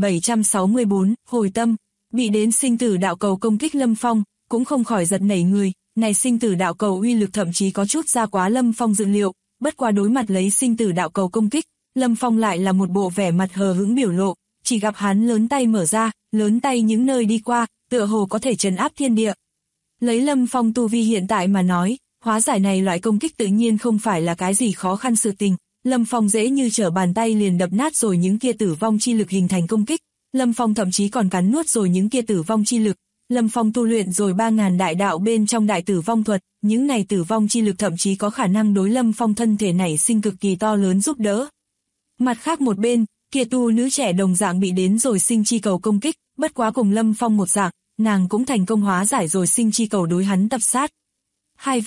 9764, hồi tâm, bị đến sinh tử đạo cầu công kích Lâm Phong, cũng không khỏi giật nảy người, này sinh tử đạo cầu uy lực thậm chí có chút ra quá Lâm Phong dự liệu, bất qua đối mặt lấy sinh tử đạo cầu công kích, Lâm Phong lại là một bộ vẻ mặt hờ hững biểu lộ, chỉ gặp hắn lớn tay mở ra, lớn tay những nơi đi qua, tựa hồ có thể trấn áp thiên địa. Lấy Lâm Phong tu vi hiện tại mà nói, hóa giải này loại công kích tự nhiên không phải là cái gì khó khăn sự tình, Lâm Phong dễ như trở bàn tay liền đập nát rồi những kia tử vong chi lực hình thành công kích, Lâm Phong thậm chí còn cắn nuốt rồi những kia tử vong chi lực. Lâm Phong tu luyện rồi 3000 đại đạo bên trong đại tử vong thuật, những này tử vong chi lực thậm chí có khả năng đối Lâm Phong thân thể nảy sinh cực kỳ to lớn giúp đỡ. Mặt khác một bên, kia tu nữ trẻ đồng dạng bị đến rồi sinh chi cầu công kích, bất quá cùng Lâm Phong một dạng, nàng cũng thành công hóa giải rồi sinh chi cầu đối hắn tập sát. Hai vị,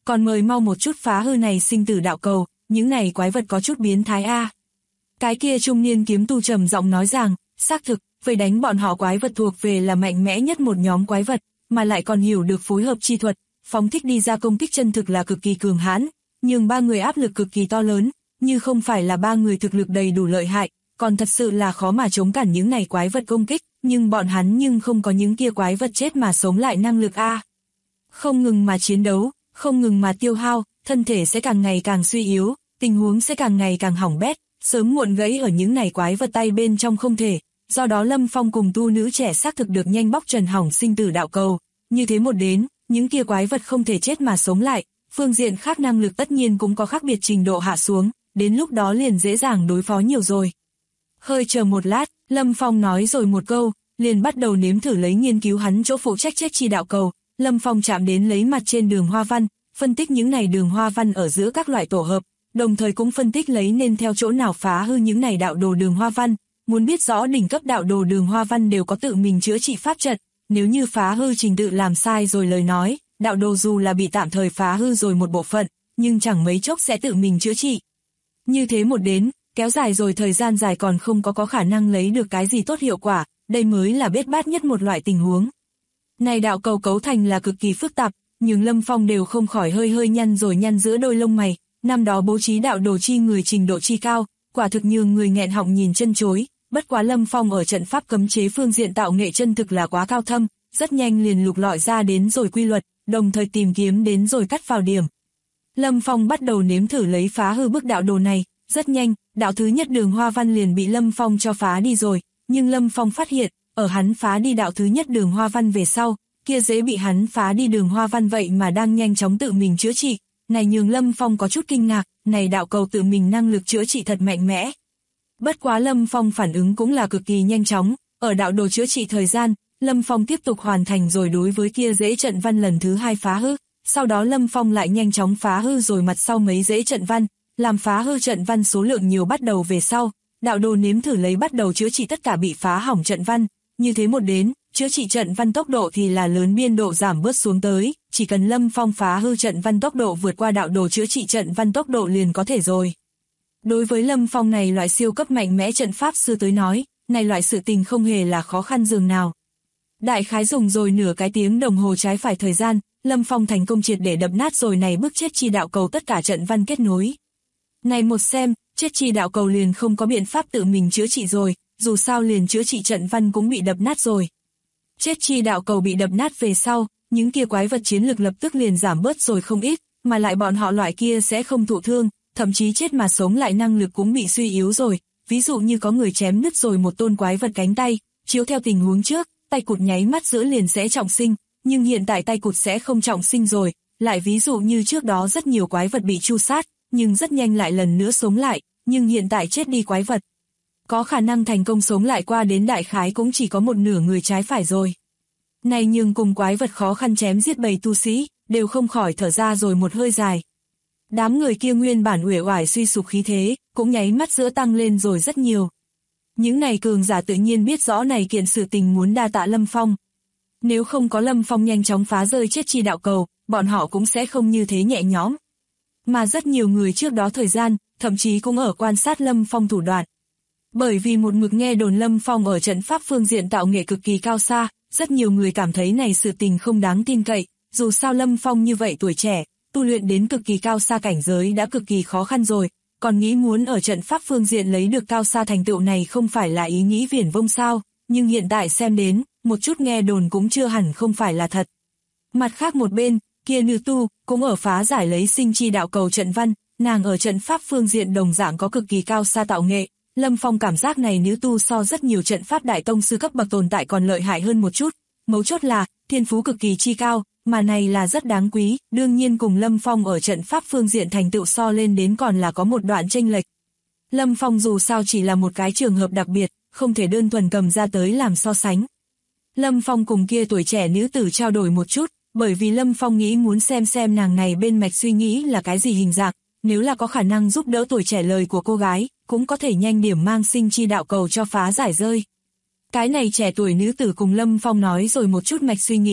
còn mời mau một chút phá hư này sinh tử đạo cầu, những này quái vật có chút biến thái a. Cái kia trung niên kiếm tu trầm giọng nói rằng, xác thực, vây đánh bọn họ quái vật thuộc về là mạnh mẽ nhất một nhóm quái vật, mà lại còn hiểu được phối hợp chi thuật, phóng thích đi ra công kích chân thực là cực kỳ cường hãn, nhưng ba người áp lực cực kỳ to lớn, như không phải là ba người thực lực đầy đủ lợi hại, còn thật sự là khó mà chống cản những này quái vật công kích, nhưng bọn hắn nhưng không có những kia quái vật chết mà sống lại năng lực a. Không ngừng mà chiến đấu, không ngừng mà tiêu hao, thân thể sẽ càng ngày càng suy yếu, tình huống sẽ càng ngày càng hỏng bét, sớm muộn gãy ở những này quái vật tay bên trong không thể. Do đó Lâm Phong cùng tu nữ trẻ xác thực được nhanh bóc trần hỏng sinh tử đạo cầu, như thế một đến, những kia quái vật không thể chết mà sống lại, phương diện khác năng lực tất nhiên cũng có khác biệt trình độ hạ xuống, đến lúc đó liền dễ dàng đối phó nhiều rồi. Hơi chờ một lát, Lâm Phong nói rồi một câu, liền bắt đầu nếm thử lấy nghiên cứu hắn chỗ phụ trách chết chi đạo cầu. Lâm Phong chạm đến lấy mặt trên đường hoa văn, phân tích những này đường hoa văn ở giữa các loại tổ hợp, đồng thời cũng phân tích lấy nên theo chỗ nào phá hư những này đạo đồ đường hoa văn. Muốn biết rõ đỉnh cấp đạo đồ đường hoa văn đều có tự mình chữa trị pháp trận, nếu như phá hư trình tự làm sai rồi lời nói, đạo đồ dù là bị tạm thời phá hư rồi một bộ phận, nhưng chẳng mấy chốc sẽ tự mình chữa trị. Như thế một đến, kéo dài rồi thời gian dài còn không có khả năng lấy được cái gì tốt hiệu quả, đây mới là bết bát nhất một loại tình huống. Này đạo cầu cấu thành là cực kỳ phức tạp, nhưng Lâm Phong đều không khỏi hơi nhăn rồi nhăn giữa đôi lông mày, năm đó bố trí đạo đồ chi người trình độ chi cao, quả thực nhường người nghẹn họng nhìn chân chối. Bất quá Lâm Phong ở trận pháp cấm chế phương diện tạo nghệ chân thực là quá cao thâm, rất nhanh liền lục lọi ra đến rồi quy luật, đồng thời tìm kiếm đến rồi cắt vào điểm. Lâm Phong bắt đầu nếm thử lấy phá hư bức đạo đồ này, rất nhanh, đạo thứ nhất đường hoa văn liền bị Lâm Phong cho phá đi rồi, nhưng Lâm Phong phát hiện, ở hắn phá đi đạo thứ nhất đường hoa văn về sau, kia dễ bị hắn phá đi đường hoa văn vậy mà đang nhanh chóng tự mình chữa trị, này nhường Lâm Phong có chút kinh ngạc, này đạo cầu tự mình năng lực chữa trị thật mạnh mẽ. Bất quá Lâm Phong phản ứng cũng là cực kỳ nhanh chóng, ở đạo đồ chữa trị thời gian, Lâm Phong tiếp tục hoàn thành rồi đối với kia dễ trận văn lần thứ 2 phá hư, sau đó Lâm Phong lại nhanh chóng phá hư rồi mặt sau mấy dễ trận văn, làm phá hư trận văn số lượng nhiều bắt đầu về sau, đạo đồ nếm thử lấy bắt đầu chữa trị tất cả bị phá hỏng trận văn, như thế một đến, chữa trị trận văn tốc độ thì là lớn biên độ giảm bớt xuống tới, chỉ cần Lâm Phong phá hư trận văn tốc độ vượt qua đạo đồ chữa trị trận văn tốc độ liền có thể rồi. Đối với Lâm Phong này loại siêu cấp mạnh mẽ trận pháp sư tới nói, này loại sự tình không hề là khó khăn dường nào. Đại khái dùng rồi nửa cái tiếng đồng hồ trái phải thời gian, Lâm Phong thành công triệt để đập nát rồi này bức chết chi đạo cầu tất cả trận văn kết nối. Này một xem, chết chi đạo cầu liền không có biện pháp tự mình chữa trị rồi, dù sao liền chữa trị trận văn cũng bị đập nát rồi. Chết chi đạo cầu bị đập nát về sau, những kia quái vật chiến lực lập tức liền giảm bớt rồi không ít, mà lại bọn họ loại kia sẽ không thụ thương, thậm chí chết mà sống lại năng lực cũng bị suy yếu rồi, ví dụ như có người chém nứt rồi một tôn quái vật cánh tay, chiếu theo tình huống trước, tay cụt nháy mắt giữa liền sẽ trọng sinh, nhưng hiện tại tay cụt sẽ không trọng sinh rồi, lại ví dụ như trước đó rất nhiều quái vật bị tru sát, nhưng rất nhanh lại lần nữa sống lại, nhưng hiện tại chết đi quái vật. Có khả năng thành công sống lại qua đến đại khái cũng chỉ có một nửa người trái phải rồi. Này nhưng cùng quái vật khó khăn chém giết bầy tu sĩ, đều không khỏi thở ra rồi một hơi dài. Đám người kia nguyên bản uể oải suy sụp khí thế, cũng nháy mắt giữa tăng lên rồi rất nhiều. Những này cường giả tự nhiên biết rõ này kiện sự tình muốn đa tạ Lâm Phong. Nếu không có Lâm Phong nhanh chóng phá rơi chết chi đạo cầu, bọn họ cũng sẽ không như thế nhẹ nhõm. Mà rất nhiều người trước đó thời gian, thậm chí cũng ở quan sát Lâm Phong thủ đoạn. Bởi vì một mực nghe đồn Lâm Phong ở trận pháp phương diện tạo nghệ cực kỳ cao xa, rất nhiều người cảm thấy này sự tình không đáng tin cậy, dù sao Lâm Phong như vậy tuổi trẻ, tu luyện đến cực kỳ cao xa cảnh giới đã cực kỳ khó khăn rồi, còn nghĩ muốn ở trận pháp phương diện lấy được cao xa thành tựu này không phải là ý nghĩ viển vông sao, nhưng hiện tại xem đến, một chút nghe đồn cũng chưa hẳn không phải là thật. Mặt khác một bên, kia nữ tu, cũng ở phá giải lấy sinh chi đạo cầu trận văn, nàng ở trận pháp phương diện đồng dạng có cực kỳ cao xa tạo nghệ. Lâm Phong cảm giác này nữ tu so rất nhiều trận pháp đại tông sư cấp bậc tồn tại còn lợi hại hơn một chút, mấu chốt là, thiên phú cực kỳ chi cao, mà này là rất đáng quý, đương nhiên cùng Lâm Phong ở trận pháp phương diện thành tựu so lên đến còn là có một đoạn chênh lệch. Lâm Phong dù sao chỉ là một cái trường hợp đặc biệt, không thể đơn thuần cầm ra tới làm so sánh. Lâm Phong cùng kia tuổi trẻ nữ tử trao đổi một chút, bởi vì Lâm Phong nghĩ muốn xem nàng này bên mạch suy nghĩ là cái gì hình dạng, nếu là có khả năng giúp đỡ tuổi trẻ lời của cô gái, cũng có thể nhanh điểm mang sinh chi đạo cầu cho phá giải rơi. Cái này trẻ tuổi nữ tử cùng Lâm Phong nói rồi một chút mạch suy nghĩ,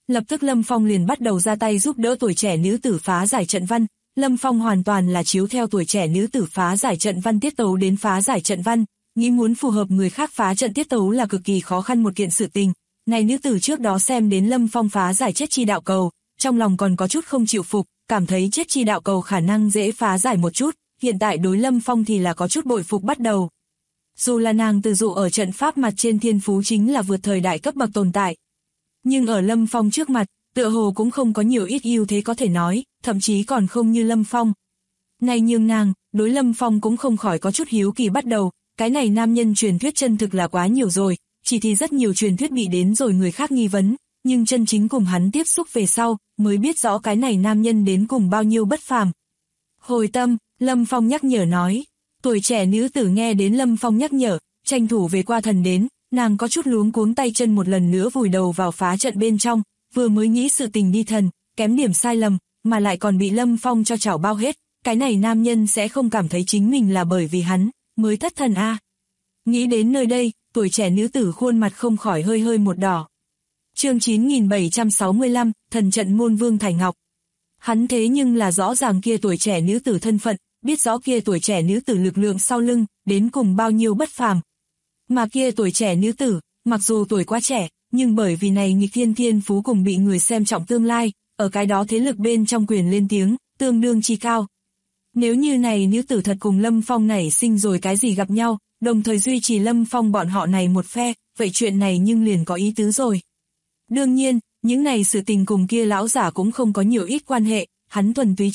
Lập tức Lâm Phong liền bắt đầu ra tay giúp đỡ tuổi trẻ nữ tử phá giải trận văn. Lâm Phong hoàn toàn là chiếu theo tuổi trẻ nữ tử phá giải trận văn tiết tấu đến phá giải trận văn, nghĩ muốn phù hợp người khác phá trận tiết tấu là cực kỳ khó khăn một kiện sự tình. Này nữ tử trước đó xem đến Lâm Phong phá giải chết chi đạo cầu, trong lòng còn có chút không chịu phục, cảm thấy chết chi đạo cầu khả năng dễ phá giải một chút, hiện tại đối Lâm Phong thì là có chút bội phục bắt đầu. Dù là nàng từ dụ ở trận pháp mặt trên thiên phú chính là vượt thời đại cấp bậc tồn tại. Nhưng ở Lâm Phong trước mặt, tựa hồ cũng không có nhiều ít ưu thế có thể nói, thậm chí còn không như Lâm Phong. Này nhưng nàng, đối Lâm Phong cũng không khỏi có chút hiếu kỳ bắt đầu, cái này nam nhân truyền thuyết chân thực là quá nhiều rồi, chỉ thì rất nhiều truyền thuyết bị đến rồi người khác nghi vấn, nhưng chân chính cùng hắn tiếp xúc về sau, mới biết rõ cái này nam nhân đến cùng bao nhiêu bất phàm. Hồi tâm, Lâm Phong nhắc nhở nói, tuổi trẻ nữ tử nghe đến Lâm Phong nhắc nhở, tranh thủ về qua thần đến, nàng có chút luống cuống tay chân một lần nữa vùi đầu vào phá trận bên trong, vừa mới nghĩ sự tình đi thần, kém điểm sai lầm, mà lại còn bị Lâm Phong cho chảo bao hết, cái này nam nhân sẽ không cảm thấy chính mình là bởi vì hắn, mới thất thần a. Nghĩ đến nơi đây, tuổi trẻ nữ tử khuôn mặt không khỏi hơi hơi một đỏ. Chương 9765, thần trận môn Vương Thải Ngọc. Hắn thế nhưng là rõ ràng kia tuổi trẻ nữ tử thân phận, biết rõ kia tuổi trẻ nữ tử lực lượng sau lưng, đến cùng bao nhiêu bất phàm. Mà kia tuổi trẻ nữ tử, mặc dù tuổi quá trẻ, nhưng bởi vì này nghịch thiên thiên phú cùng bị người xem trọng tương lai, ở cái đó thế lực bên trong quyền lên tiếng, tương đương chi cao. Nếu như này nữ tử thật cùng Lâm Phong nảy sinh rồi cái gì gặp nhau, đồng thời duy trì Lâm Phong bọn họ này một phe, vậy chuyện này nhưng liền có ý tứ rồi. Đương nhiên, những này sự tình cùng kia lão giả cũng không có nhiều ít quan hệ, hắn thuần túy.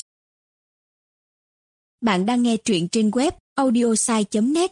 Bạn đang nghe truyện trên web audiosai.net.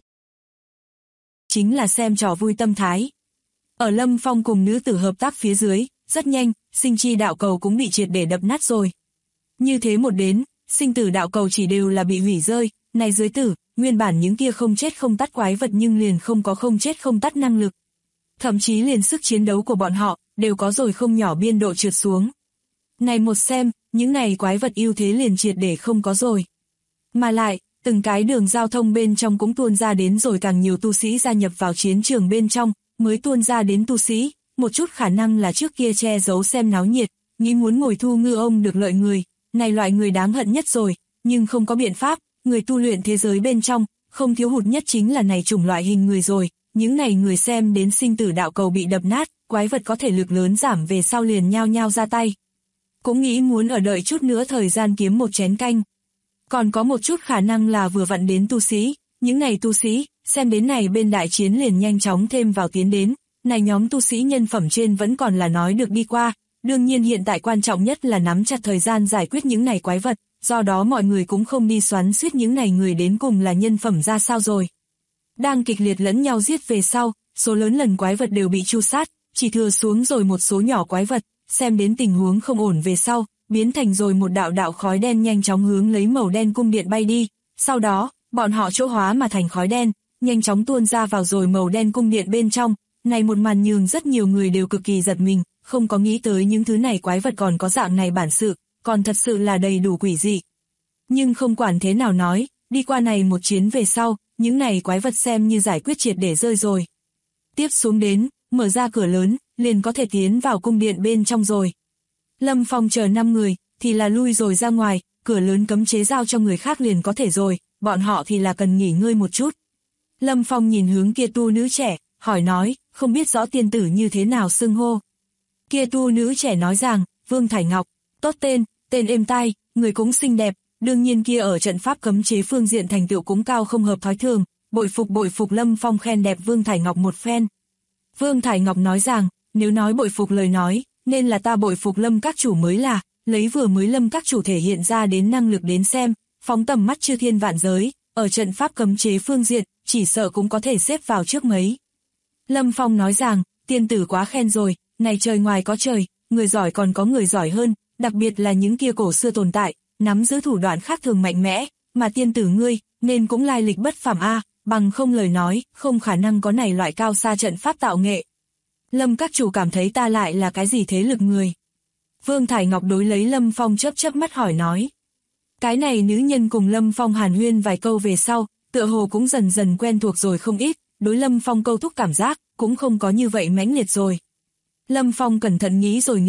Chính là xem trò vui tâm thái. Ở Lâm Phong cùng nữ tử hợp tác phía dưới, rất nhanh, sinh chi đạo cầu cũng bị triệt để đập nát rồi. Như thế một đến, sinh tử đạo cầu chỉ đều là bị hủy rơi, này dưới tử, nguyên bản những kia không chết không tắt quái vật nhưng liền không có không chết không tắt năng lực. Thậm chí liền sức chiến đấu của bọn họ, đều có rồi không nhỏ biên độ trượt xuống. Này một xem, những này quái vật ưu thế liền triệt để không có rồi. Mà lại, từng cái đường giao thông bên trong cũng tuôn ra đến rồi càng nhiều tu sĩ gia nhập vào chiến trường bên trong, mới tuôn ra đến tu sĩ, một chút khả năng là trước kia che giấu xem náo nhiệt, nghĩ muốn ngồi thu ngư ông được lợi người, này loại người đáng hận nhất rồi, nhưng không có biện pháp, người tu luyện thế giới bên trong, không thiếu hụt nhất chính là này chủng loại hình người rồi, những này người xem đến sinh tử đạo cầu bị đập nát, quái vật có thể lực lớn giảm về sau liền nhao nhao ra tay. Cũng nghĩ muốn ở đợi chút nữa thời gian kiếm một chén canh. Còn có một chút khả năng là vừa vặn đến tu sĩ, những này tu sĩ, xem đến này bên đại chiến liền nhanh chóng thêm vào tiến đến, này nhóm tu sĩ nhân phẩm trên vẫn còn là nói được đi qua, đương nhiên hiện tại quan trọng nhất là nắm chặt thời gian giải quyết những này quái vật, do đó mọi người cũng không đi xoắn xuýt những này người đến cùng là nhân phẩm ra sao rồi. Đang kịch liệt lẫn nhau giết về sau, số lớn lần quái vật đều bị tru sát, chỉ thừa xuống rồi một số nhỏ quái vật, xem đến tình huống không ổn về sau, biến thành rồi một đạo đạo khói đen nhanh chóng hướng lấy màu đen cung điện bay đi, sau đó, bọn họ chỗ hóa mà thành khói đen, nhanh chóng tuôn ra vào rồi màu đen cung điện bên trong, này một màn nhường rất nhiều người đều cực kỳ giật mình, không có nghĩ tới những thứ này quái vật còn có dạng này bản sự, còn thật sự là đầy đủ quỷ dị. Nhưng không quản thế nào nói, đi qua này một chiến về sau, những này quái vật xem như giải quyết triệt để rơi rồi. Tiếp xuống đến, mở ra cửa lớn, liền có thể tiến vào cung điện bên trong rồi. Lâm Phong chờ 5 người, thì là lui rồi ra ngoài, cửa lớn cấm chế giao cho người khác liền có thể rồi, bọn họ thì là cần nghỉ ngơi một chút. Lâm Phong nhìn hướng kia tu nữ trẻ, hỏi nói, không biết rõ tiên tử như thế nào xưng hô. Kia tu nữ trẻ nói rằng, Vương Thải Ngọc, tốt tên, tên êm tai, người cũng xinh đẹp, đương nhiên kia ở trận pháp cấm chế phương diện thành tựu cũng cao không hợp thói thường, bội phục Lâm Phong khen đẹp Vương Thải Ngọc một phen. Vương Thải Ngọc nói rằng, nếu nói bội phục lời nói, nên là ta bội phục Lâm các chủ mới là, lấy vừa mới Lâm các chủ thể hiện ra đến năng lực đến xem, phóng tầm mắt chư thiên vạn giới, ở trận pháp cấm chế phương diện, chỉ sợ cũng có thể xếp vào trước mấy. Lâm Phong nói rằng, tiên tử quá khen rồi, này trời ngoài có trời, người giỏi còn có người giỏi hơn, đặc biệt là những kia cổ xưa tồn tại, nắm giữ thủ đoạn khác thường mạnh mẽ, mà tiên tử ngươi, nên cũng lai lịch bất phàm a, bằng không lời nói, không khả năng có này loại cao xa trận pháp tạo nghệ. Lâm các chủ cảm thấy ta lại là cái gì thế lực người? Vương Thải Ngọc đối lấy Lâm Phong chớp mắt hỏi nói. Cái này nữ nhân cùng Lâm Phong hàn huyên vài câu về sau, tựa hồ cũng dần dần quen thuộc rồi không ít, đối Lâm Phong câu thúc cảm giác, cũng không có như vậy mãnh liệt rồi. Lâm Phong cẩn thận nghĩ rồi nghĩ,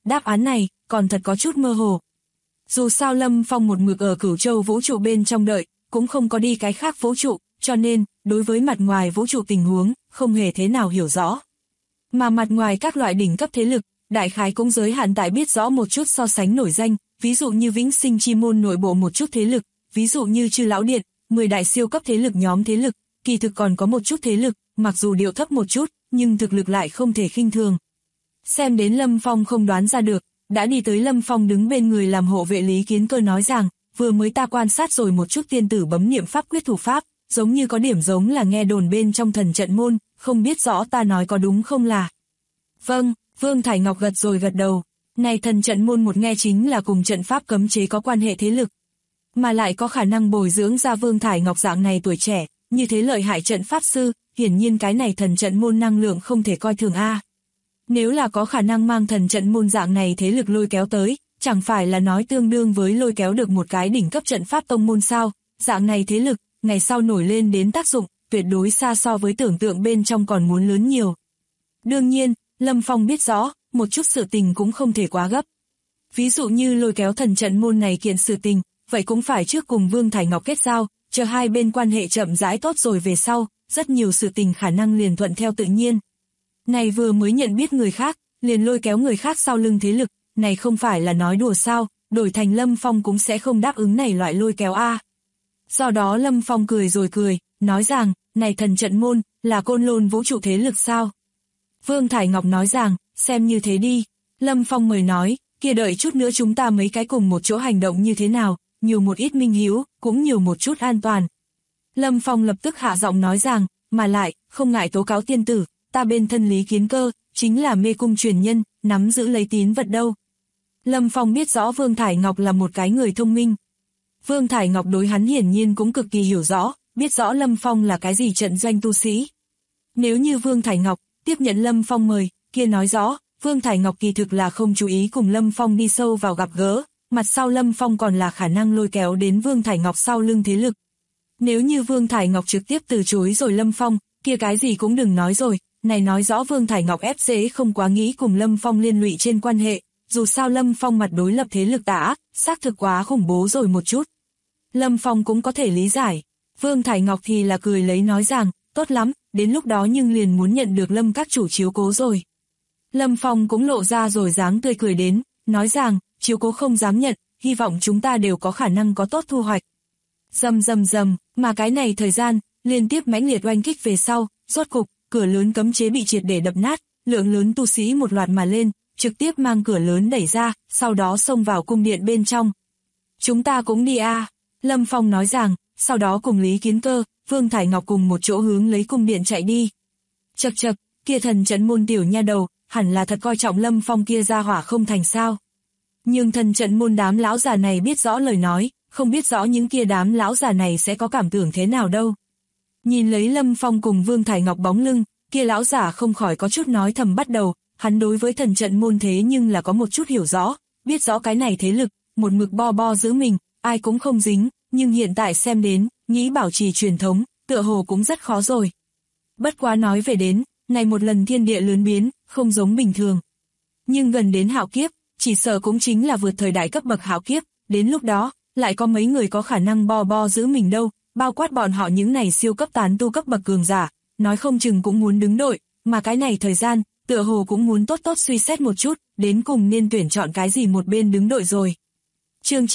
đáp án này còn thật có chút mơ hồ. Dù sao Lâm Phong một mực ở Cửu Châu vũ trụ bên trong đợi, cũng không có đi cái khác vũ trụ, cho nên, đối với mặt ngoài vũ trụ tình huống, không hề thế nào hiểu rõ. Mà mặt ngoài các loại đỉnh cấp thế lực, đại khái cũng giới hạn tại biết rõ một chút so sánh nổi danh, ví dụ như Vĩnh Sinh Chi Môn nội bộ một chút thế lực, ví dụ như Chư Lão Điện, 10 đại siêu cấp thế lực nhóm thế lực, kỳ thực còn có một chút thế lực, mặc dù điệu thấp một chút, nhưng thực lực lại không thể khinh thường. Xem đến Lâm Phong không đoán ra được, đã đi tới Lâm Phong đứng bên người làm hộ vệ Lý Kiến Cơ nói rằng, vừa mới ta quan sát rồi một chút tiên tử bấm niệm pháp quyết thủ pháp, giống như có điểm giống là nghe đồn bên trong thần trận môn, không biết rõ ta nói có đúng không là. Vâng, Vương Thải Ngọc gật rồi gật đầu, này thần trận môn một nghe chính là cùng trận pháp cấm chế có quan hệ thế lực, mà lại có khả năng bồi dưỡng ra Vương Thải Ngọc dạng này tuổi trẻ, như thế lợi hại trận pháp sư, hiển nhiên cái này thần trận môn năng lượng không thể coi thường a. Nếu là có khả năng mang thần trận môn dạng này thế lực lôi kéo tới, chẳng phải là nói tương đương với lôi kéo được một cái đỉnh cấp trận pháp tông môn sao, dạng này thế lực, ngày sau nổi lên đến tác dụng, tuyệt đối xa so với tưởng tượng bên trong còn muốn lớn nhiều. Đương nhiên, Lâm Phong biết rõ, một chút sự tình cũng không thể quá gấp. Ví dụ như lôi kéo thần trận môn này kiện sự tình, vậy cũng phải trước cùng Vương Thải Ngọc kết giao, chờ hai bên quan hệ chậm rãi tốt rồi về sau, rất nhiều sự tình khả năng liền thuận theo tự nhiên. Này vừa mới nhận biết người khác, liền lôi kéo người khác sau lưng thế lực, này không phải là nói đùa sao, đổi thành Lâm Phong cũng sẽ không đáp ứng này loại lôi kéo a. Do đó Lâm Phong cười rồi cười, nói rằng, này thần trận môn, là Côn Lôn vũ trụ thế lực sao? Vương Thải Ngọc nói rằng, xem như thế đi. Lâm Phong mời nói, kia đợi chút nữa chúng ta mấy cái cùng một chỗ hành động như thế nào, nhiều một ít minh hiếu, cũng nhiều một chút an toàn. Lâm Phong lập tức hạ giọng nói rằng, mà lại, không ngại tố cáo tiên tử, ta bên thân Lý Kiến Cơ, chính là mê cung truyền nhân, nắm giữ lấy tín vật đâu. Lâm Phong biết rõ Vương Thải Ngọc là một cái người thông minh. Vương Thải Ngọc đối hắn hiển nhiên cũng cực kỳ hiểu rõ, biết rõ Lâm Phong là cái gì trận doanh tu sĩ. Nếu như Vương Thải Ngọc tiếp nhận Lâm Phong mời, kia nói rõ, Vương Thải Ngọc kỳ thực là không chú ý cùng Lâm Phong đi sâu vào gặp gỡ, mặt sau Lâm Phong còn là khả năng lôi kéo đến Vương Thải Ngọc sau lưng thế lực. Nếu như Vương Thải Ngọc trực tiếp từ chối rồi Lâm Phong, kia cái gì cũng đừng nói rồi, này nói rõ Vương Thải Ngọc ép dễ không quá nghĩ cùng Lâm Phong liên lụy trên quan hệ, dù sao Lâm Phong mặt đối lập thế lực tà ác, xác thực quá khủng bố rồi một chút. Lâm Phong cũng có thể lý giải, Vương Thải Ngọc thì là cười lấy nói rằng, tốt lắm, đến lúc đó nhưng liền muốn nhận được Lâm các chủ chiếu cố rồi. Lâm Phong cũng lộ ra rồi dáng tươi cười đến, nói rằng, chiếu cố không dám nhận, hy vọng chúng ta đều có khả năng có tốt thu hoạch. Rầm rầm rầm, mà cái này thời gian, liên tiếp mãnh liệt oanh kích về sau, rốt cục, cửa lớn cấm chế bị triệt để đập nát, lượng lớn tu sĩ một loạt mà lên, trực tiếp mang cửa lớn đẩy ra, sau đó xông vào cung điện bên trong. Chúng ta cũng đi a. Lâm Phong nói rằng, sau đó cùng Lý Kiến Cơ, Vương Thải Ngọc cùng một chỗ hướng lấy cung điện chạy đi. Chậc chậc, kia thần trận môn tiểu nha đầu, hẳn là thật coi trọng Lâm Phong kia ra hỏa không thành sao. Nhưng thần trận môn đám lão già này biết rõ lời nói, không biết rõ những kia đám lão già này sẽ có cảm tưởng thế nào đâu. Nhìn lấy Lâm Phong cùng Vương Thải Ngọc bóng lưng, kia lão giả không khỏi có chút nói thầm bắt đầu, hắn đối với thần trận môn thế nhưng là có một chút hiểu rõ, biết rõ cái này thế lực, một mực bo giữ mình, ai cũng không dính, nhưng hiện tại xem đến, nghĩ bảo trì truyền thống, tựa hồ cũng rất khó rồi. Bất quá nói về đến, này một lần thiên địa lớn biến, không giống bình thường. Nhưng gần đến hạo kiếp, chỉ sợ cũng chính là vượt thời đại cấp bậc hạo kiếp, đến lúc đó, lại có mấy người có khả năng bo giữ mình đâu, bao quát bọn họ những này siêu cấp tán tu cấp bậc cường giả, nói không chừng cũng muốn đứng đội, mà cái này thời gian, tựa hồ cũng muốn tốt suy xét một chút, đến cùng nên tuyển chọn cái gì một bên đứng đội rồi. Chương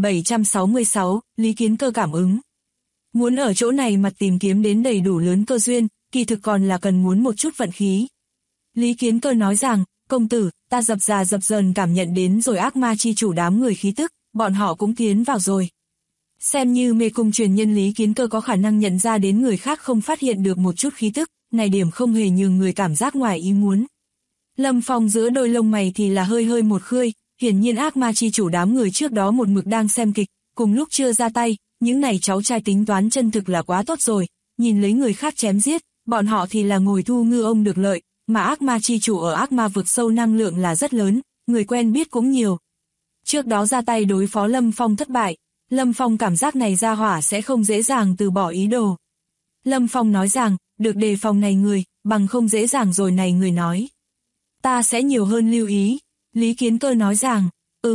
9766, Lý Kiến Cơ cảm ứng. Muốn ở chỗ này mặt tìm kiếm đến đầy đủ lớn cơ duyên, kỳ thực còn là cần muốn một chút vận khí. Lý Kiến Cơ nói rằng, công tử, ta dập dờn cảm nhận đến rồi ác ma chi chủ đám người khí tức, bọn họ cũng tiến vào rồi. Xem như mê cung truyền nhân Lý Kiến Cơ có khả năng nhận ra đến người khác không phát hiện được một chút khí tức, này điểm không hề nhường người cảm giác ngoài ý muốn. Lâm Phong giữa đôi lông mày thì là hơi một khơi, hiển nhiên ác ma chi chủ đám người trước đó một mực đang xem kịch, cùng lúc chưa ra tay, những này cháu trai tính toán chân thực là quá tốt rồi, nhìn lấy người khác chém giết, bọn họ thì là ngồi thu ngư ông được lợi, mà ác ma chi chủ ở ác ma vực sâu năng lượng là rất lớn, người quen biết cũng nhiều. Trước đó ra tay đối phó Lâm Phong thất bại, Lâm Phong cảm giác này ra hỏa sẽ không dễ dàng từ bỏ ý đồ. Lâm Phong nói rằng, được đề phòng này người, bằng không dễ dàng rồi này người nói. Ta sẽ nhiều hơn lưu ý. Lý Kiến Cơ nói rằng,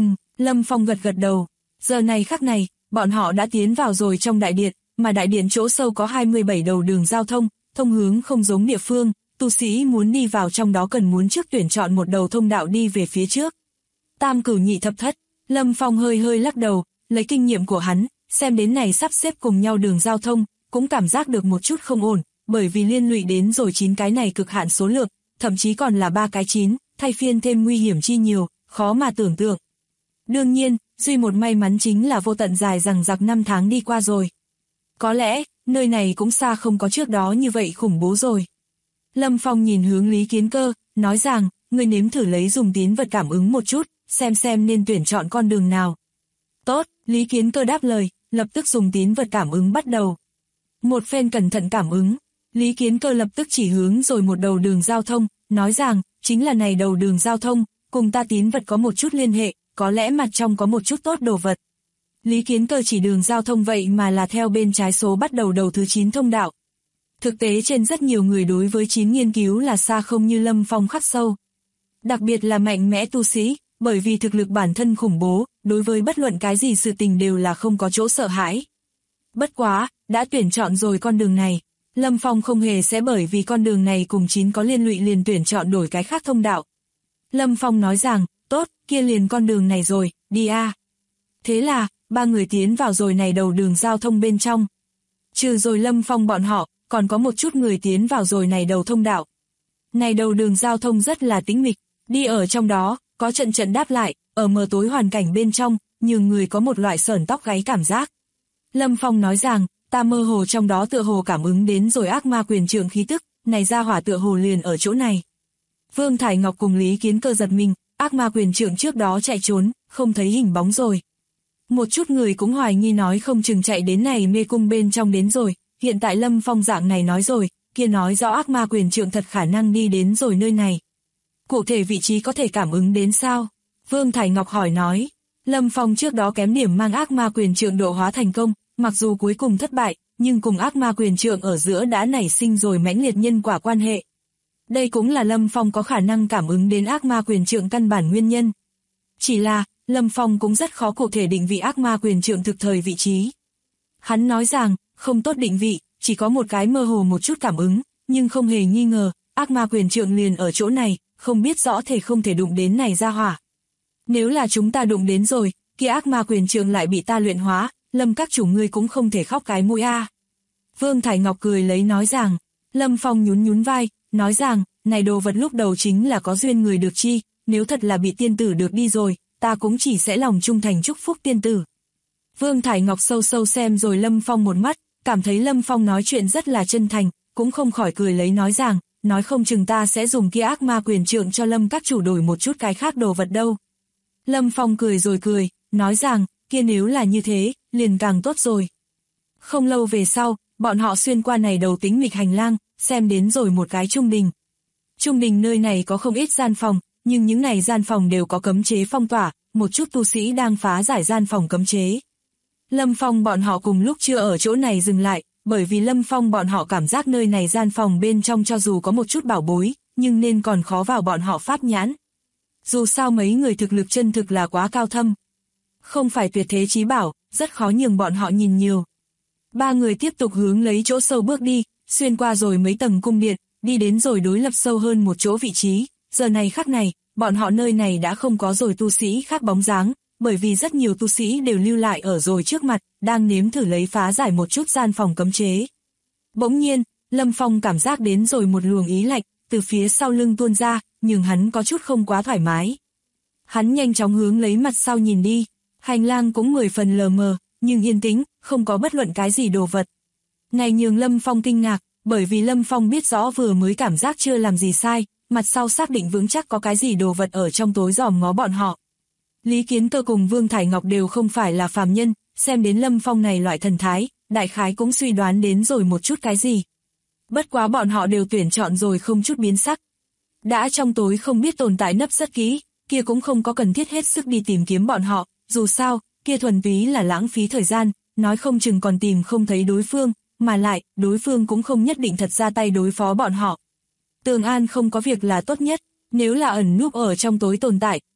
Lâm Phong gật gật đầu. Giờ này khắc này, bọn họ đã tiến vào rồi trong đại điện, mà đại điện chỗ sâu có 27 đầu đường giao thông, thông hướng không giống địa phương, tu sĩ muốn đi vào trong đó cần muốn trước tuyển chọn một đầu thông đạo đi về phía trước. Tam cửu nhị thập thất, Lâm Phong hơi lắc đầu, lấy kinh nghiệm của hắn, xem đến này sắp xếp cùng nhau đường giao thông, cũng cảm giác được một chút không ổn, bởi vì liên lụy đến rồi 9 cái này cực hạn số lượng, thậm chí còn là 3 cái 9, thay phiên thêm nguy hiểm chi nhiều, khó mà tưởng tượng. Đương nhiên, duy một may mắn chính là vô tận dài rằng giặc 5 tháng đi qua rồi. Có lẽ, nơi này cũng xa không có trước đó như vậy khủng bố rồi. Lâm Phong nhìn hướng Lý Kiến Cơ, nói rằng, ngươi nếm thử lấy dùng tín vật cảm ứng một chút, xem nên tuyển chọn con đường nào. Tốt, Lý Kiến Cơ đáp lời, lập tức dùng tín vật cảm ứng bắt đầu. Một phen cẩn thận cảm ứng, Lý Kiến Cơ lập tức chỉ hướng rồi một đầu đường giao thông, nói rằng, chính là này đầu đường giao thông, cùng ta tín vật có một chút liên hệ, có lẽ mặt trong có một chút tốt đồ vật. Lý Kiến Cơ chỉ đường giao thông vậy mà là theo bên trái số bắt đầu đầu thứ 9 thông đạo. Thực tế trên rất nhiều người đối với 9 nghiên cứu là xa không như Lâm Phong khắc sâu. Đặc biệt là mạnh mẽ tu sĩ, bởi vì thực lực bản thân khủng bố, đối với bất luận cái gì sự tình đều là không có chỗ sợ hãi. Bất quá, đã tuyển chọn rồi con đường này, Lâm Phong không hề sẽ bởi vì con đường này cùng 9 có liên lụy liền tuyển chọn đổi cái khác thông đạo. Lâm Phong nói rằng, tốt, kia liền con đường này rồi, đi a. Thế là, 3 người tiến vào rồi này đầu đường giao thông bên trong. Trừ rồi Lâm Phong bọn họ, còn có một chút người tiến vào rồi này đầu thông đạo. Này đầu đường giao thông rất là tĩnh mịch, đi ở trong đó, có trận đáp lại, ở mờ tối hoàn cảnh bên trong, nhưng người có một loại sởn tóc gáy cảm giác. Lâm Phong nói rằng, ta mơ hồ trong đó tựa hồ cảm ứng đến rồi ác ma quyền trượng khí tức, này ra hỏa tựa hồ liền ở chỗ này. Vương Thải Ngọc cùng Lý Kiến Cơ giật mình, ác ma quyền trượng trước đó chạy trốn, không thấy hình bóng rồi. Một chút người cũng hoài nghi nói không chừng chạy đến này mê cung bên trong đến rồi, hiện tại Lâm Phong dạng này nói rồi, kia nói rõ ác ma quyền trượng thật khả năng đi đến rồi nơi này. Cụ thể vị trí có thể cảm ứng đến sao? Vương Thải Ngọc hỏi nói, Lâm Phong trước đó kém điểm mang ác ma quyền trượng độ hóa thành công, mặc dù cuối cùng thất bại, nhưng cùng ác ma quyền trượng ở giữa đã nảy sinh rồi mãnh liệt nhân quả quan hệ. Đây cũng là Lâm Phong có khả năng cảm ứng đến ác ma quyền trượng căn bản nguyên nhân. Chỉ là, Lâm Phong cũng rất khó cụ thể định vị ác ma quyền trượng thực thời vị trí. Hắn nói rằng, không tốt định vị, chỉ có một cái mơ hồ một chút cảm ứng, nhưng không hề nghi ngờ, ác ma quyền trượng liền ở chỗ này, không biết rõ thể không thể đụng đến này ra hỏa. Nếu là chúng ta đụng đến rồi, kia ác ma quyền trượng lại bị ta luyện hóa, Lâm các chủ ngươi cũng không thể khóc cái mũi a. Vương Thải Ngọc cười lấy nói rằng, Lâm Phong nhún vai, nói rằng, này đồ vật lúc đầu chính là có duyên người được chi, nếu thật là bị tiên tử được đi rồi, ta cũng chỉ sẽ lòng trung thành chúc phúc tiên tử. Vương Thải Ngọc sâu xem rồi Lâm Phong một mắt, cảm thấy Lâm Phong nói chuyện rất là chân thành, cũng không khỏi cười lấy nói rằng, nói không chừng ta sẽ dùng kia ác ma quyền trượng cho Lâm các chủ đổi một chút cái khác đồ vật đâu. Lâm Phong cười rồi cười, nói rằng, kia nếu là như thế, liền càng tốt rồi. Không lâu về sau, bọn họ xuyên qua này đầu tính mịch hành lang, xem đến rồi một cái trung đình. Trung đình nơi này có không ít gian phòng, nhưng những này gian phòng đều có cấm chế phong tỏa, một chút tu sĩ đang phá giải gian phòng cấm chế. Lâm Phong bọn họ cùng lúc chưa ở chỗ này dừng lại, bởi vì Lâm Phong bọn họ cảm giác nơi này gian phòng bên trong cho dù có một chút bảo bối, nhưng nên còn khó vào bọn họ pháp nhãn. Dù sao mấy người thực lực chân thực là quá cao thâm. Không phải tuyệt thế chí bảo, rất khó nhường bọn họ nhìn nhiều. 3 người tiếp tục hướng lấy chỗ sâu bước đi, xuyên qua rồi mấy tầng cung điện, đi đến rồi đối lập sâu hơn một chỗ vị trí. Giờ này khắc này, bọn họ nơi này đã không có rồi tu sĩ khác bóng dáng, bởi vì rất nhiều tu sĩ đều lưu lại ở rồi trước mặt, đang nếm thử lấy phá giải một chút gian phòng cấm chế. Bỗng nhiên, Lâm Phong cảm giác đến rồi một luồng ý lạnh, từ phía sau lưng tuôn ra, nhưng hắn có chút không quá thoải mái. Hắn nhanh chóng hướng lấy mặt sau nhìn đi, hành lang cũng 10 phần lờ mờ, nhưng yên tĩnh, không có bất luận cái gì đồ vật. Này nhường Lâm Phong kinh ngạc, bởi vì Lâm Phong biết rõ vừa mới cảm giác chưa làm gì sai, mặt sau xác định vững chắc có cái gì đồ vật ở trong tối dòm ngó bọn họ. Lý Kiến Cơ cùng Vương Thải Ngọc đều không phải là phàm nhân, xem đến Lâm Phong này loại thần thái, đại khái cũng suy đoán đến rồi một chút cái gì. Bất quá bọn họ đều tuyển chọn rồi không chút biến sắc. Đã trong tối không biết tồn tại nấp rất kỹ, kia cũng không có cần thiết hết sức đi tìm kiếm bọn họ, dù sao, kia thuần túy là lãng phí thời gian, nói không chừng còn tìm không thấy đối phương, mà lại, đối phương cũng không nhất định thật ra tay đối phó bọn họ. Tường an không có việc là tốt nhất, nếu là ẩn núp ở trong tối tồn tại,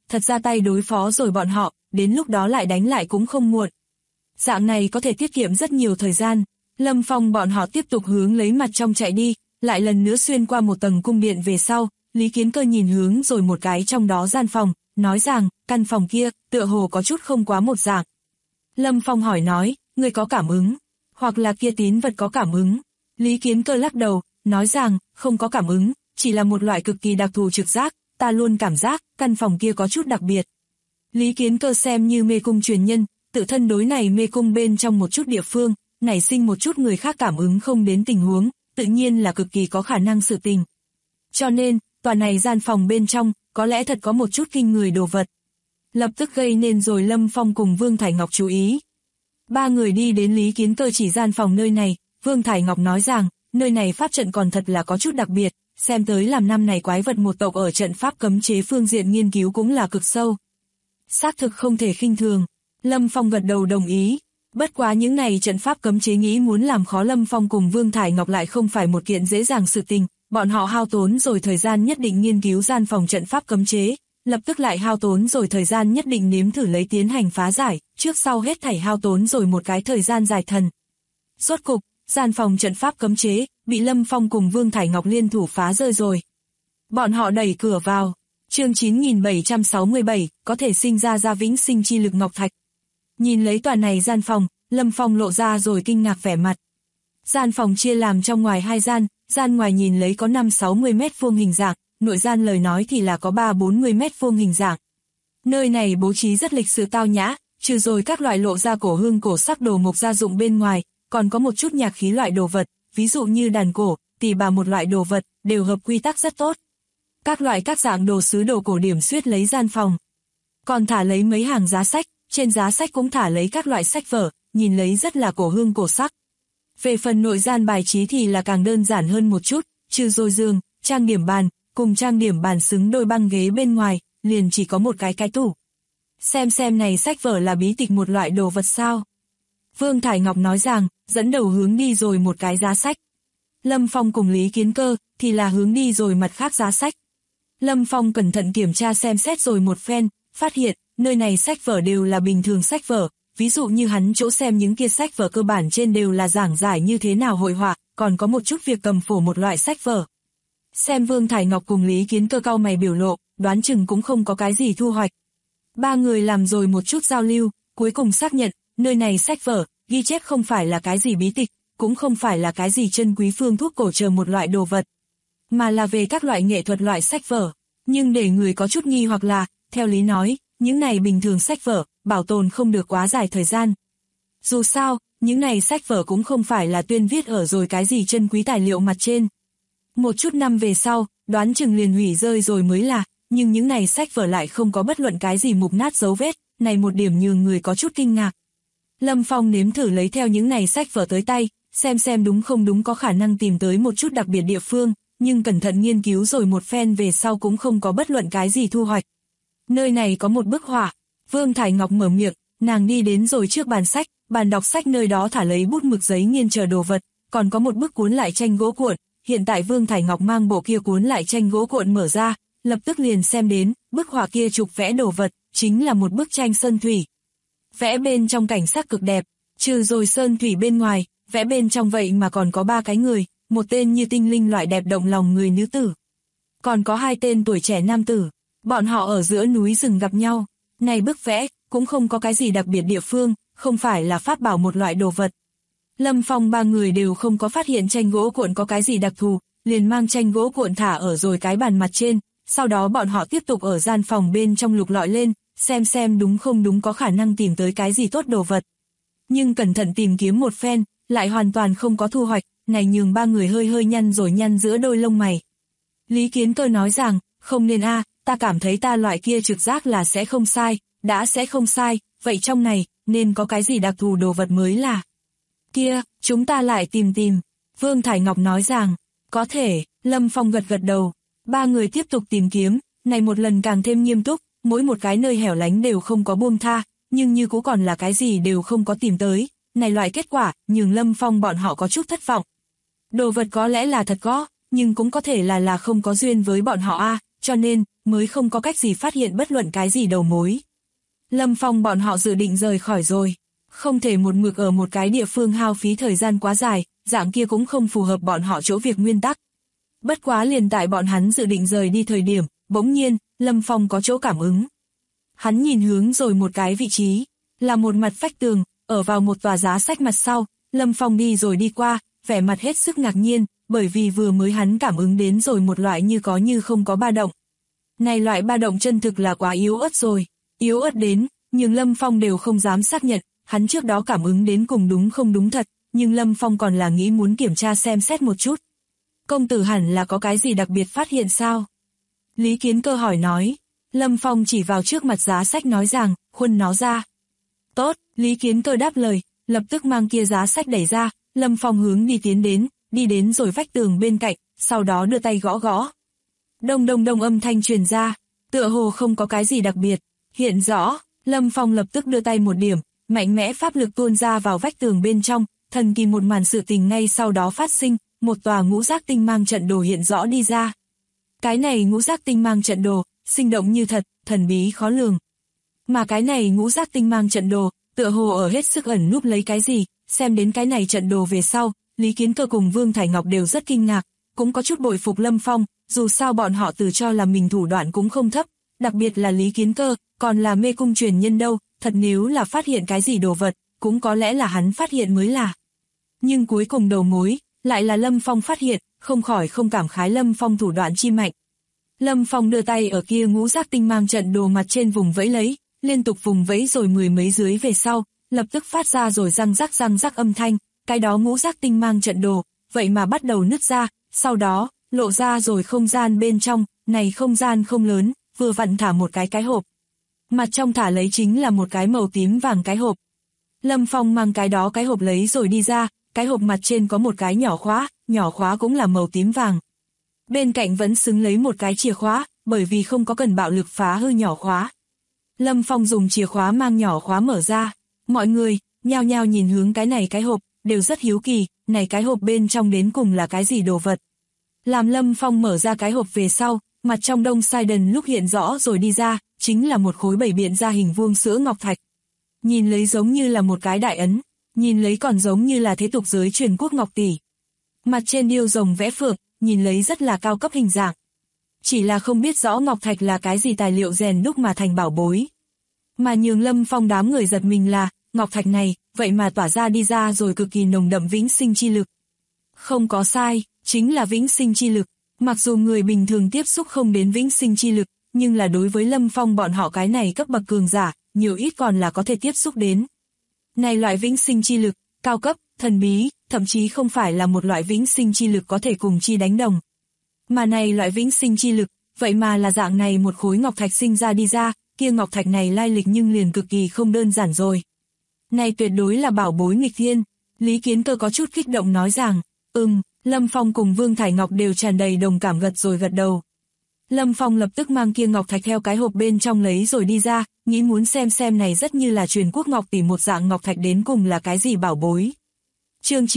thật ra tay đối phó rồi bọn họ, đến lúc đó lại đánh lại cũng không muộn. Dạng này có thể tiết kiệm rất nhiều thời gian. Lâm Phong bọn họ tiếp tục hướng lấy mặt trong chạy đi, lại lần nữa xuyên qua một tầng cung điện về sau, Lý Kiến Cơ nhìn hướng rồi một cái trong đó gian phòng, nói rằng, căn phòng kia, tựa hồ có chút không quá một dạng. Lâm Phong hỏi nói, người có cảm ứng, hoặc là kia tín vật có cảm ứng. Lý Kiến Cơ lắc đầu, nói rằng, không có cảm ứng, chỉ là một loại cực kỳ đặc thù trực giác, ta luôn cảm giác, căn phòng kia có chút đặc biệt. Lý Kiến Cơ xem như mê cung truyền nhân, tự thân đối này mê cung bên trong một chút địa phương, nảy sinh một chút người khác cảm ứng không đến tình huống, tự nhiên là cực kỳ có khả năng sự tình. Cho nên, tòa này gian phòng bên trong, có lẽ thật có một chút kinh người đồ vật. Lập tức gây nên rồi Lâm Phong cùng Vương Thải Ngọc chú ý. Ba người đi đến Lý Kiến Cơ chỉ gian phòng nơi này, Vương Thải Ngọc nói rằng, nơi này pháp trận còn thật là có chút đặc biệt, xem tới làm năm này quái vật một tộc ở trận pháp cấm chế phương diện nghiên cứu cũng là cực sâu. Xác thực không thể khinh thường. Lâm Phong gật đầu đồng ý. Bất quá những này trận pháp cấm chế nghĩ muốn làm khó Lâm Phong cùng Vương Thải Ngọc lại không phải một kiện dễ dàng sự tình, bọn họ hao tốn rồi thời gian nhất định nghiên cứu gian phòng trận pháp cấm chế, lập tức lại hao tốn rồi thời gian nhất định nếm thử lấy tiến hành phá giải, trước sau hết thảy hao tốn rồi một cái thời gian dài thần. Rốt cục, gian phòng trận pháp cấm chế, bị Lâm Phong cùng Vương Thải Ngọc liên thủ phá rơi rồi. Bọn họ đẩy cửa vào. Chương 9767, có thể sinh ra vĩnh sinh chi lực ngọc thạch. Nhìn lấy tòa này gian phòng, Lâm Phong lộ ra rồi kinh ngạc vẻ mặt. Gian phòng chia làm trong ngoài hai gian, gian ngoài nhìn lấy có 5-60 mét vuông hình dạng, nội gian lời nói thì là có 3-40 mét vuông hình dạng. Nơi này bố trí rất lịch sự tao nhã, trừ rồi các loại lộ ra cổ hương cổ sắc đồ mục gia dụng bên ngoài, còn có một chút nhạc khí loại đồ vật, ví dụ như đàn cổ, tỳ bà một loại đồ vật, đều hợp quy tắc rất tốt. Các loại các dạng đồ sứ đồ cổ điểm xuyết lấy gian phòng. Còn thả lấy mấy hàng giá sách, trên giá sách cũng thả lấy các loại sách vở, nhìn lấy rất là cổ hương cổ sắc. Về phần nội gian bài trí thì là càng đơn giản hơn một chút, trừ rồi giường, trang điểm bàn, cùng trang điểm bàn xứng đôi băng ghế bên ngoài, liền chỉ có một cái tủ. Xem này sách vở là bí tịch một loại đồ vật sao? Vương Thải Ngọc nói rằng, dẫn đầu hướng đi rồi một cái giá sách. Lâm Phong cùng Lý Kiến Cơ thì là hướng đi rồi mặt khác giá sách. Lâm Phong cẩn thận kiểm tra xem xét rồi một phen, phát hiện, nơi này sách vở đều là bình thường sách vở, ví dụ như hắn chỗ xem những kia sách vở cơ bản trên đều là giảng giải như thế nào hội họa, còn có một chút việc cầm phổ một loại sách vở. Xem Vương Thải Ngọc cùng Lý Kiến Cơ cau mày biểu lộ, đoán chừng cũng không có cái gì thu hoạch. Ba người làm rồi một chút giao lưu, cuối cùng xác nhận, nơi này sách vở, ghi chép không phải là cái gì bí tịch, cũng không phải là cái gì chân quý phương thuốc cổ chờ một loại đồ vật, mà là về các loại nghệ thuật loại sách vở. Nhưng để người có chút nghi hoặc là, theo lý nói, những này bình thường sách vở, bảo tồn không được quá dài thời gian. Dù sao, những này sách vở cũng không phải là tuyên viết ở rồi cái gì chân quý tài liệu mặt trên. Một chút năm về sau, đoán chừng liền hủy rơi rồi mới là, nhưng những này sách vở lại không có bất luận cái gì mục nát dấu vết, này một điểm nhường người có chút kinh ngạc. Lâm Phong nếm thử lấy theo những này sách vở tới tay, xem đúng không đúng có khả năng tìm tới một chút đặc biệt địa phương, nhưng cẩn thận nghiên cứu rồi một phen về sau cũng không có bất luận cái gì thu hoạch. Nơi này có một bức họa. Vương Thải Ngọc mở miệng, nàng đi đến rồi trước bàn sách, bàn đọc sách nơi đó thả lấy bút mực giấy nghiên chờ đồ vật, còn có một bức cuốn lại tranh gỗ cuộn. Hiện tại Vương Thải Ngọc mang bộ kia cuốn lại tranh gỗ cuộn mở ra, lập tức liền xem đến, bức họa kia chụp vẽ đồ vật, chính là một bức tranh sơn thủy. Vẽ bên trong cảnh sắc cực đẹp, trừ rồi sơn thủy bên ngoài, vẽ bên trong vậy mà còn có 3 cái người, một tên như tinh linh loại đẹp động lòng người nữ tử. Còn có 2 tên tuổi trẻ nam tử, bọn họ ở giữa núi rừng gặp nhau. Này bức vẽ, cũng không có cái gì đặc biệt địa phương, không phải là pháp bảo một loại đồ vật. Lâm Phong 3 người đều không có phát hiện tranh gỗ cuộn có cái gì đặc thù, liền mang tranh gỗ cuộn thả ở rồi cái bàn mặt trên, sau đó bọn họ tiếp tục ở gian phòng bên trong lục lọi lên, xem đúng không đúng có khả năng tìm tới cái gì tốt đồ vật. Nhưng cẩn thận tìm kiếm một phen, lại hoàn toàn không có thu hoạch, này nhường 3 người hơi nhăn rồi nhăn giữa đôi lông mày. Lý Kiến Cơ nói rằng, không nên ta cảm thấy ta loại kia trực giác là sẽ không sai, đã sẽ không sai, vậy trong này, nên có cái gì đặc thù đồ vật mới là. Kia, chúng ta lại tìm. Vương Thải Ngọc nói rằng, có thể. Lâm Phong gật đầu. 3 người tiếp tục tìm kiếm, này một lần càng thêm nghiêm túc, mỗi một cái nơi hẻo lánh đều không có buông tha, nhưng như cũng còn là cái gì đều không có tìm tới. Này loại kết quả, nhường Lâm Phong bọn họ có chút thất vọng. Đồ vật có lẽ là thật có, nhưng cũng có thể là không có duyên với bọn họ cho nên mới không có cách gì phát hiện bất luận cái gì đầu mối. Lâm Phong bọn họ dự định rời khỏi rồi. Không thể một mực ở một cái địa phương hao phí thời gian quá dài, dạng kia cũng không phù hợp bọn họ chỗ việc nguyên tắc. Bất quá liền tại bọn hắn dự định rời đi thời điểm, bỗng nhiên, Lâm Phong có chỗ cảm ứng. Hắn nhìn hướng rồi một cái vị trí, là một mặt vách tường, ở vào một tòa giá sách mặt sau, Lâm Phong đi rồi đi qua, vẻ mặt hết sức ngạc nhiên, bởi vì vừa mới hắn cảm ứng đến rồi một loại như có như không có ba động. Này loại ba động chân thực là quá yếu ớt rồi, yếu ớt đến, nhưng Lâm Phong đều không dám xác nhận, hắn trước đó cảm ứng đến cùng đúng không đúng thật, nhưng Lâm Phong còn là nghĩ muốn kiểm tra xem xét một chút. Công tử hẳn là có cái gì đặc biệt phát hiện sao? Lý Kiến Cơ hỏi nói. Lâm Phong chỉ vào trước mặt giá sách nói rằng, khuân nó ra. Tốt, Lý Kiến Cơ đáp lời, lập tức mang kia giá sách đẩy ra, Lâm Phong hướng đi đến rồi vách tường bên cạnh, sau đó đưa tay gõ gõ. Đông đông đông âm thanh truyền ra, tựa hồ không có cái gì đặc biệt, hiện rõ, Lâm Phong lập tức đưa tay một điểm, mạnh mẽ pháp lực tuôn ra vào vách tường bên trong, thần kỳ một màn sự tình ngay sau đó phát sinh, một tòa ngũ giác tinh mang trận đồ hiện rõ đi ra. Cái này ngũ giác tinh mang trận đồ, sinh động như thật, thần bí khó lường. Mà cái này ngũ giác tinh mang trận đồ, tựa hồ ở hết sức ẩn núp lấy cái gì, xem đến cái này trận đồ về sau, Lý Kiến Cơ cùng Vương Thải Ngọc đều rất kinh ngạc, cũng có chút bội phục Lâm Phong, dù sao bọn họ tự cho là mình thủ đoạn cũng không thấp, đặc biệt là Lý Kiến Cơ, còn là mê cung truyền nhân đâu, thật nếu là phát hiện cái gì đồ vật, cũng có lẽ là hắn phát hiện mới là. Nhưng cuối cùng đầu mối, lại là Lâm Phong phát hiện, không khỏi không cảm khái Lâm Phong thủ đoạn chi mạnh. Lâm Phong đưa tay ở kia ngũ giác tinh mang trận đồ mặt trên vùng vẫy lấy, liên tục vùng vẫy rồi mười mấy dưới về sau, lập tức phát ra rồi răng rắc âm thanh, cái đó ngũ giác tinh mang trận đồ, vậy mà bắt đầu nứt ra, sau đó, lộ ra rồi không gian bên trong, này không gian không lớn, vừa vặn thả một cái hộp. Mặt trong thả lấy chính là một cái màu tím vàng cái hộp. Lâm Phong mang cái đó cái hộp lấy rồi đi ra, cái hộp mặt trên có một cái nhỏ khóa cũng là màu tím vàng. Bên cạnh vẫn xứng lấy một cái chìa khóa, bởi vì không có cần bạo lực phá hư nhỏ khóa. Lâm Phong dùng chìa khóa mang nhỏ khóa mở ra, mọi người, nhao nhao nhìn hướng cái này cái hộp, đều rất hiếu kỳ, này cái hộp bên trong đến cùng là cái gì đồ vật. Làm Lâm Phong mở ra cái hộp về sau, mặt trong đông sai đần lúc hiện rõ rồi đi ra, chính là một khối bảy biện ra hình vuông sữa ngọc thạch. Nhìn lấy giống như là một cái đại ấn, nhìn lấy còn giống như là thế tục giới truyền quốc ngọc tỷ. Mặt trên điêu rồng vẽ phượng, nhìn lấy rất là cao cấp hình dạng. Chỉ là không biết rõ ngọc thạch là cái gì tài liệu rèn đúc mà thành bảo bối. Mà nhường Lâm Phong đám người giật mình là, ngọc thạch này, vậy mà tỏa ra đi ra rồi cực kỳ nồng đậm vĩnh sinh chi lực. Không có sai, chính là vĩnh sinh chi lực. Mặc dù người bình thường tiếp xúc không đến vĩnh sinh chi lực, nhưng là đối với Lâm Phong bọn họ cái này cấp bậc cường giả, nhiều ít còn là có thể tiếp xúc đến. Này loại vĩnh sinh chi lực, cao cấp, thần bí, thậm chí không phải là một loại vĩnh sinh chi lực có thể cùng chi đánh đồng. Mà này loại vĩnh sinh chi lực, vậy mà là dạng này một khối ngọc thạch sinh ra đi ra, kia ngọc thạch này lai lịch nhưng liền cực kỳ không đơn giản rồi. Này tuyệt đối là bảo bối nghịch thiên, Lý Kiến Cơ có chút kích động nói rằng, Lâm Phong cùng Vương Thải Ngọc đều tràn đầy đồng cảm gật đầu. Lâm Phong lập tức mang kia ngọc thạch theo cái hộp bên trong lấy rồi đi ra, nghĩ muốn xem này rất như là truyền quốc ngọc tỷ một dạng ngọc thạch đến cùng là cái gì bảo bối. Chương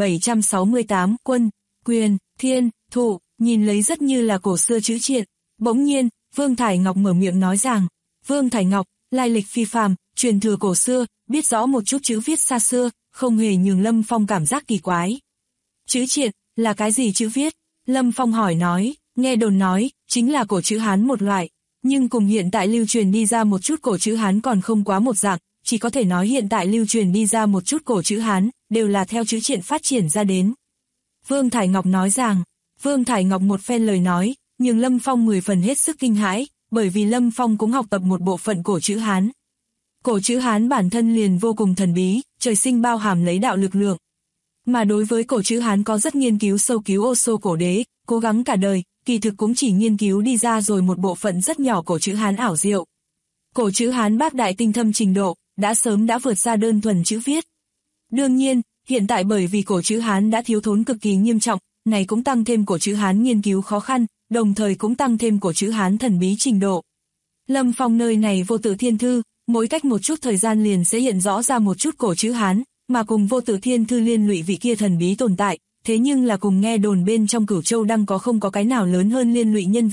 9768 Quân, Quyền, Thiên, Thụ, nhìn lấy rất như là cổ xưa chữ triện. Bỗng nhiên, Vương Thải Ngọc mở miệng nói rằng, Vương Thải Ngọc, lai lịch phi phàm, truyền thừa cổ xưa, biết rõ một chút chữ viết xa xưa, không hề nhường Lâm Phong cảm giác kỳ quái. Chữ triện, là cái gì chữ viết? Lâm Phong hỏi nói, nghe đồn nói, chính là cổ chữ Hán một loại, nhưng cùng hiện tại lưu truyền đi ra một chút cổ chữ Hán còn không quá một dạng, chỉ có thể nói hiện tại lưu truyền đi ra một chút cổ chữ Hán, đều là theo chữ triện phát triển ra đến. Vương Thải Ngọc nói rằng, Vương Thải Ngọc một phen lời nói, nhưng Lâm Phong 10 phần hết sức kinh hãi, bởi vì Lâm Phong cũng học tập một bộ phận cổ chữ Hán. Cổ chữ Hán bản thân liền vô cùng thần bí, trời sinh bao hàm lấy đạo lực lượng. Mà đối với cổ chữ Hán có rất nghiên cứu sâu cứu ô sô cổ đế, cố gắng cả đời, kỳ thực cũng chỉ nghiên cứu đi ra rồi một bộ phận rất nhỏ cổ chữ Hán ảo diệu. Cổ chữ Hán bác đại tinh thâm trình độ, đã sớm đã vượt ra đơn thuần chữ viết. Đương nhiên, hiện tại bởi vì cổ chữ Hán đã thiếu thốn cực kỳ nghiêm trọng, này cũng tăng thêm cổ chữ Hán nghiên cứu khó khăn, đồng thời cũng tăng thêm cổ chữ Hán thần bí trình độ. Lâm Phong nơi này vô tự thiên thư, mỗi cách một chút thời gian liền sẽ hiện rõ ra một chút cổ chữ Hán, mà cùng vô tự thiên thư liên lụy vị kia thần bí tồn tại, thế nhưng là cùng nghe đồn bên trong Cửu Châu Đăng có không có cái nào lớn hơn liên lụy nhân vật,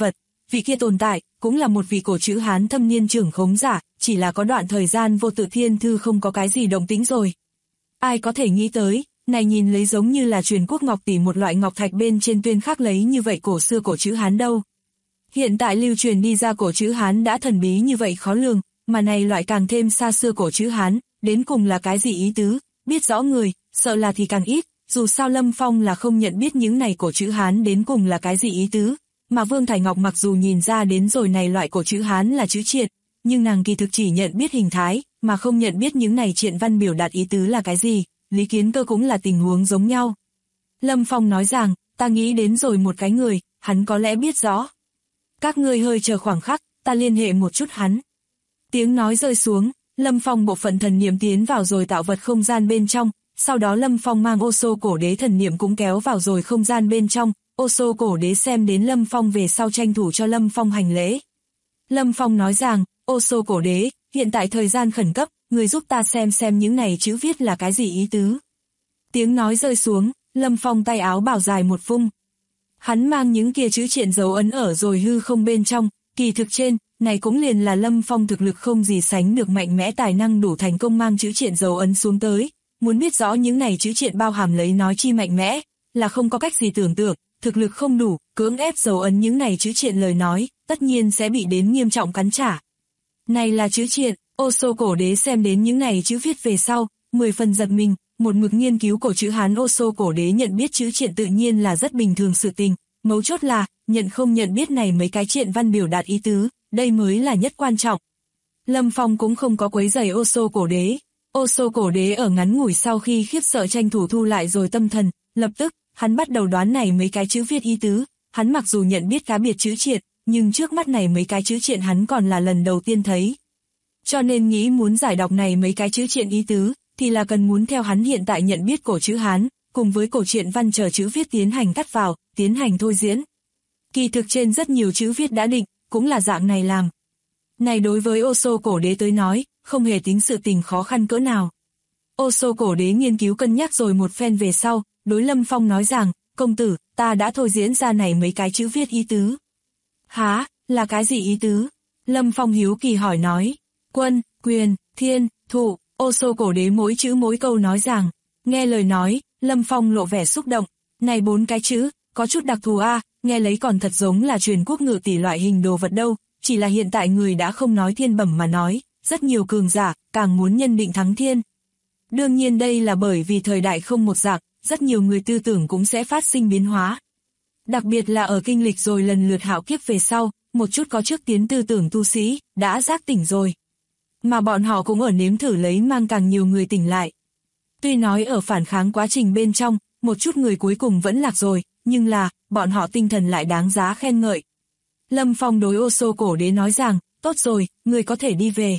vị kia tồn tại, cũng là một vị cổ chữ Hán thâm niên trưởng khống giả, chỉ là có đoạn thời gian vô tự thiên thư không có cái gì động tĩnh rồi. Ai có thể nghĩ tới, này nhìn lấy giống như là truyền quốc ngọc tỷ một loại ngọc thạch bên trên tuyên khắc lấy như vậy cổ xưa cổ chữ Hán đâu. Hiện tại lưu truyền đi ra cổ chữ Hán đã thần bí như vậy khó lường, mà này loại càng thêm xa xưa cổ chữ Hán, đến cùng là cái gì ý tứ, biết rõ người, sợ là thì càng ít, dù sao Lâm Phong là không nhận biết những này cổ chữ Hán đến cùng là cái gì ý tứ, mà Vương Thải Ngọc mặc dù nhìn ra đến rồi này loại cổ chữ Hán là chữ triện, nhưng nàng kỳ thực chỉ nhận biết hình thái, mà không nhận biết những này triện văn biểu đạt ý tứ là cái gì. Lý Kiến Cơ cũng là tình huống giống nhau. Lâm Phong nói rằng, ta nghĩ đến rồi một cái người, hắn có lẽ biết rõ. Các ngươi hơi chờ khoảng khắc, ta liên hệ một chút hắn. Tiếng nói rơi xuống, Lâm Phong bộ phận thần niệm tiến vào rồi tạo vật không gian bên trong, sau đó Lâm Phong mang Ô Xô Cổ Đế thần niệm cũng kéo vào rồi không gian bên trong, Ô Xô Cổ Đế xem đến Lâm Phong về sau tranh thủ cho Lâm Phong hành lễ. Lâm Phong nói rằng, Ô Xô Cổ Đế, hiện tại thời gian khẩn cấp, người giúp ta xem những này chữ viết là cái gì ý tứ. Tiếng nói rơi xuống, Lâm Phong tay áo bảo dài một vung. Hắn mang những kia chữ triện dấu ấn ở rồi hư không bên trong, kỳ thực trên, này cũng liền là Lâm Phong thực lực không gì sánh được mạnh mẽ tài năng đủ thành công mang chữ triện dấu ấn xuống tới. Muốn biết rõ những này chữ triện bao hàm lấy nói chi mạnh mẽ, là không có cách gì tưởng tượng, thực lực không đủ, cưỡng ép dấu ấn những này chữ triện lời nói, tất nhiên sẽ bị đến nghiêm trọng cắn trả. Này là chữ triện, Ô Xô Cổ Đế xem đến những này chữ viết về sau, 10 phần giật mình, một mực nghiên cứu cổ chữ Hán Ô Xô Cổ Đế nhận biết chữ triện tự nhiên là rất bình thường sự tình, mấu chốt là, nhận không nhận biết này mấy cái triện văn biểu đạt ý tứ, đây mới là nhất quan trọng. Lâm Phong cũng không có quấy rầy Ô Xô Cổ Đế. Ô Xô Cổ Đế ở ngắn ngủi sau khi khiếp sợ tranh thủ thu lại rồi tâm thần, lập tức, hắn bắt đầu đoán này mấy cái chữ viết ý tứ, hắn mặc dù nhận biết cá biệt chữ triện, nhưng trước mắt này mấy cái chữ triện hắn còn là lần đầu tiên thấy. Cho nên nghĩ muốn giải đọc này mấy cái chữ triện ý tứ, thì là cần muốn theo hắn hiện tại nhận biết cổ chữ Hán, cùng với cổ triện văn chờ chữ viết tiến hành cắt vào, tiến hành thôi diễn. Kỳ thực trên rất nhiều chữ viết đã định, cũng là dạng này làm. Này đối với Ô Xô Cổ Đế tới nói, không hề tính sự tình khó khăn cỡ nào. Ô Xô Cổ Đế nghiên cứu cân nhắc rồi một phen về sau, đối Lâm Phong nói rằng, công tử, ta đã thôi diễn ra này mấy cái chữ viết ý tứ. Hả, là cái gì ý tứ? Lâm Phong hiếu kỳ hỏi nói. Quân, quyền, thiên, thụ, Ô Xô Cổ Đế mỗi chữ mỗi câu nói rằng. Nghe lời nói, Lâm Phong lộ vẻ xúc động. Này 4 cái chữ, có chút đặc thù a, nghe lấy còn thật giống là truyền quốc ngự tỷ loại hình đồ vật đâu, chỉ là hiện tại người đã không nói thiên bẩm mà nói, rất nhiều cường giả, càng muốn nhân định thắng thiên. Đương nhiên đây là bởi vì thời đại không một dạng, rất nhiều người tư tưởng cũng sẽ phát sinh biến hóa. Đặc biệt là ở kinh lịch rồi lần lượt hạo kiếp về sau, một chút có trước tiến tư tưởng tu sĩ, đã giác tỉnh rồi. Mà bọn họ cũng ở nếm thử lấy mang càng nhiều người tỉnh lại. Tuy nói ở phản kháng quá trình bên trong, một chút người cuối cùng vẫn lạc rồi, nhưng là, bọn họ tinh thần lại đáng giá khen ngợi. Lâm Phong đối Ô Xô Cổ Đế nói rằng, tốt rồi, người có thể đi về.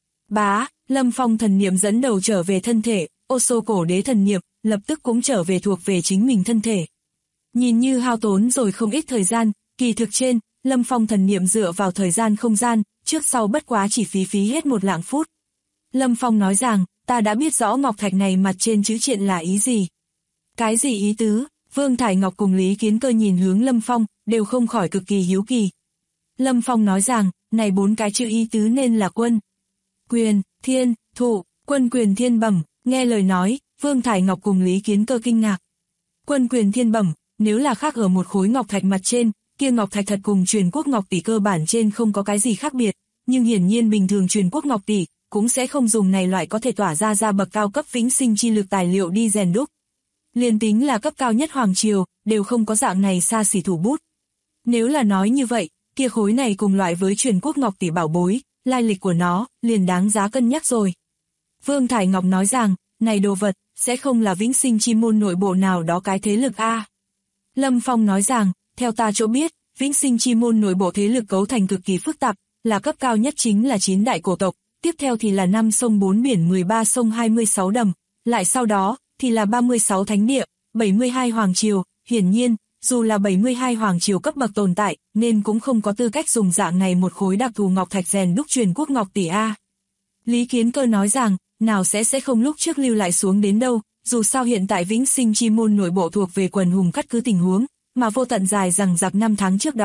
Bá, Lâm Phong thần niệm dẫn đầu trở về thân thể, Ô Xô Cổ Đế thần niệm, lập tức cũng trở về thuộc về chính mình thân thể. Nhìn như hao tốn rồi không ít thời gian, kỳ thực trên, Lâm Phong thần niệm dựa vào thời gian không gian, trước sau bất quá chỉ phí hết 1 lạng phút. Lâm Phong nói rằng, ta đã biết rõ ngọc thạch này mặt trên chữ triện là ý gì. Cái gì ý tứ? Vương Thải Ngọc cùng Lý Kiến Cơ nhìn hướng Lâm Phong, đều không khỏi cực kỳ hiếu kỳ. Lâm Phong nói rằng, này 4 cái chữ ý tứ nên là quân, quyền, thiên, thụ, quân quyền thiên bẩm. Nghe lời nói, Vương Thải Ngọc cùng Lý Kiến Cơ kinh ngạc. Quân quyền thiên bẩm, nếu là khác ở một khối ngọc thạch mặt trên, kia ngọc thạch thật cùng truyền quốc ngọc tỷ cơ bản trên không có cái gì khác biệt, nhưng hiển nhiên bình thường truyền quốc ngọc tỷ cũng sẽ không dùng này loại có thể tỏa ra bậc cao cấp vĩnh sinh chi lực tài liệu đi rèn đúc. Liên tính là cấp cao nhất hoàng triều, đều không có dạng này xa xỉ thủ bút. Nếu là nói như vậy, kia khối này cùng loại với truyền quốc ngọc tỷ bảo bối, lai lịch của nó liền đáng giá cân nhắc rồi. Vương Thải Ngọc nói rằng, này đồ vật sẽ không là vĩnh sinh chi môn nội bộ nào đó cái thế lực a. Lâm Phong nói rằng, theo ta chỗ biết, vĩnh sinh chi môn nội bộ thế lực cấu thành cực kỳ phức tạp, là cấp cao nhất chính là 9 đại cổ tộc, tiếp theo thì là 5 sông 4 biển 13 sông 26 đầm, lại sau đó thì là 36 thánh địa, 72 hoàng triều, hiển nhiên, dù là 72 hoàng triều cấp bậc tồn tại, nên cũng không có tư cách dùng dạng này một khối đặc thù ngọc thạch rèn đúc truyền quốc ngọc tỷ a. Lý Kiến Cơ nói rằng, nào sẽ không lúc trước lưu lại xuống đến đâu, dù sao hiện tại vĩnh sinh chi môn nội bộ thuộc về quần hùng cắt cứ tình huống, mà vô tận dài rằng giặc 5 tháng trước đó,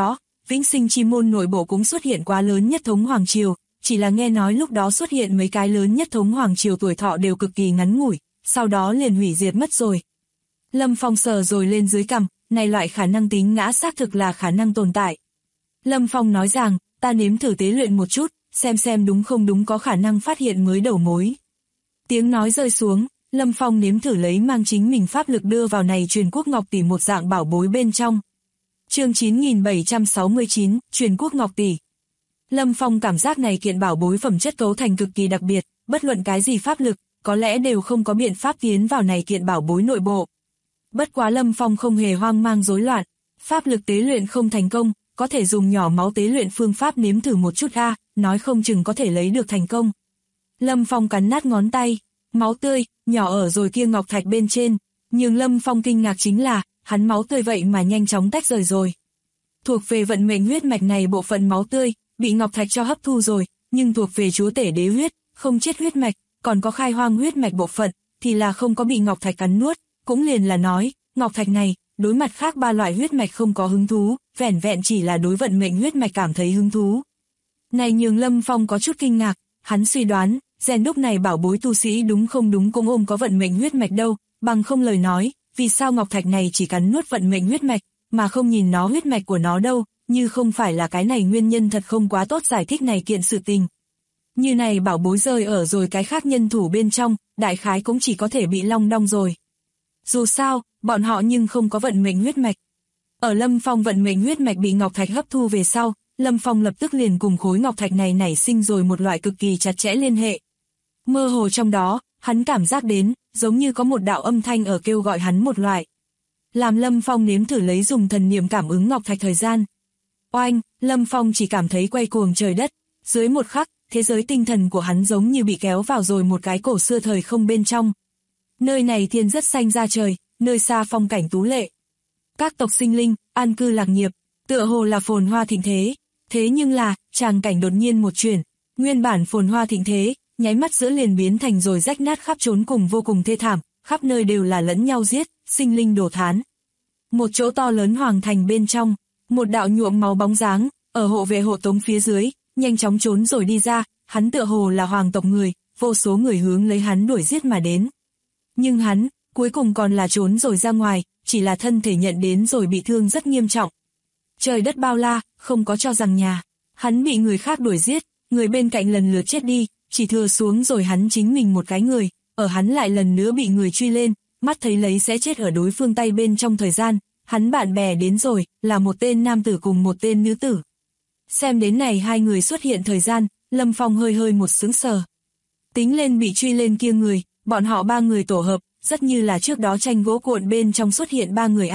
Vĩnh Sinh Chi môn nội bộ cũng xuất hiện quá lớn nhất thống hoàng triều, chỉ là nghe nói lúc đó xuất hiện mấy cái lớn nhất thống hoàng triều tuổi thọ đều cực kỳ ngắn ngủi, sau đó liền hủy diệt mất rồi. Lâm Phong sờ rồi lên dưới cằm, này loại khả năng tính ngã xác thực là khả năng tồn tại. Lâm Phong nói rằng, ta nếm thử tế luyện một chút, xem đúng không đúng có khả năng phát hiện mới đầu mối. Tiếng nói rơi xuống, Lâm Phong nếm thử lấy mang chính mình pháp lực đưa vào này Truyền Quốc Ngọc Tỷ một dạng bảo bối bên trong. Chương 9769, Truyền Quốc Ngọc Tỷ. Lâm Phong cảm giác này kiện bảo bối phẩm chất cấu thành cực kỳ đặc biệt, bất luận cái gì pháp lực, có lẽ đều không có biện pháp tiến vào này kiện bảo bối nội bộ. Bất quá Lâm Phong không hề hoang mang rối loạn, pháp lực tế luyện không thành công, có thể dùng nhỏ máu tế luyện phương pháp nếm thử một chút nói không chừng có thể lấy được thành công. Lâm Phong cắn nát ngón tay, máu tươi, nhỏ ở rồi kia ngọc thạch bên trên, nhưng Lâm Phong kinh ngạc chính là, hắn máu tươi vậy mà nhanh chóng tách rời rồi. Thuộc về vận mệnh huyết mạch này bộ phận máu tươi, bị ngọc thạch cho hấp thu rồi, nhưng thuộc về chúa tể đế huyết, không chết huyết mạch, còn có khai hoang huyết mạch bộ phận, thì là không có bị ngọc thạch cắn nuốt, cũng liền là nói, ngọc thạch này, đối mặt khác ba loại huyết mạch không có hứng thú, vẻn vẹn chỉ là đối vận mệnh huyết mạch cảm thấy hứng thú. Này nhường Lâm Phong có chút kinh ngạc, hắn suy đoán, rèn đúc này bảo bối tu sĩ đúng không đúng cũng ôm có vận mệnh huyết mạch đâu, bằng không lời nói, vì sao ngọc thạch này chỉ cắn nuốt vận mệnh huyết mạch, mà không nhìn nó huyết mạch của nó đâu, như không phải là cái này nguyên nhân thật không quá tốt giải thích này kiện sự tình. Như này bảo bối rơi ở rồi cái khác nhân thủ bên trong, đại khái cũng chỉ có thể bị long đong rồi. Dù sao, bọn họ nhưng không có vận mệnh huyết mạch. Ở Lâm Phong vận mệnh huyết mạch bị ngọc thạch hấp thu về sau, Lâm Phong lập tức liền cùng khối ngọc thạch này nảy sinh rồi một loại cực kỳ chặt chẽ liên hệ. Mơ hồ trong đó, hắn cảm giác đến, giống như có một đạo âm thanh ở kêu gọi hắn một loại. Làm Lâm Phong nếm thử lấy dùng thần niệm cảm ứng ngọc thạch thời gian. Oanh, Lâm Phong chỉ cảm thấy quay cuồng trời đất, dưới một khắc, thế giới tinh thần của hắn giống như bị kéo vào rồi một cái cổ xưa thời không bên trong. Nơi này thiên rất xanh ra trời, nơi xa phong cảnh tú lệ. Các tộc sinh linh, an cư lạc nghiệp, tựa hồ là phồn hoa thịnh thế. Thế nhưng là, tràng cảnh đột nhiên một chuyển, nguyên bản phồn hoa thịnh thế, nháy mắt giữa liền biến thành rồi rách nát khắp trốn cùng vô cùng thê thảm, khắp nơi đều là lẫn nhau giết, sinh linh đổ thán. Một chỗ to lớn hoàng thành bên trong, một đạo nhuộm máu bóng dáng, ở hộ vệ hộ tống phía dưới, nhanh chóng trốn rồi đi ra, hắn tựa hồ là hoàng tộc người, vô số người hướng lấy hắn đuổi giết mà đến. Nhưng hắn, cuối cùng còn là trốn rồi ra ngoài, chỉ là thân thể nhận đến rồi bị thương rất nghiêm trọng. Trời đất bao la, không có cho rằng nhà. Hắn bị người khác đuổi giết, người bên cạnh lần lượt chết đi, chỉ thừa xuống rồi hắn chính mình một cái người, ở hắn lại lần nữa bị người truy lên, mắt thấy lấy sẽ chết ở đối phương tay bên trong thời gian, hắn bạn bè đến rồi, là một tên nam tử cùng một tên nữ tử. Xem đến này hai người xuất hiện thời gian, Lâm Phong hơi một sững sờ. Tính lên bị truy lên kia người, bọn họ ba người tổ hợp, rất như là trước đó tranh gỗ cuộn bên trong xuất hiện ba người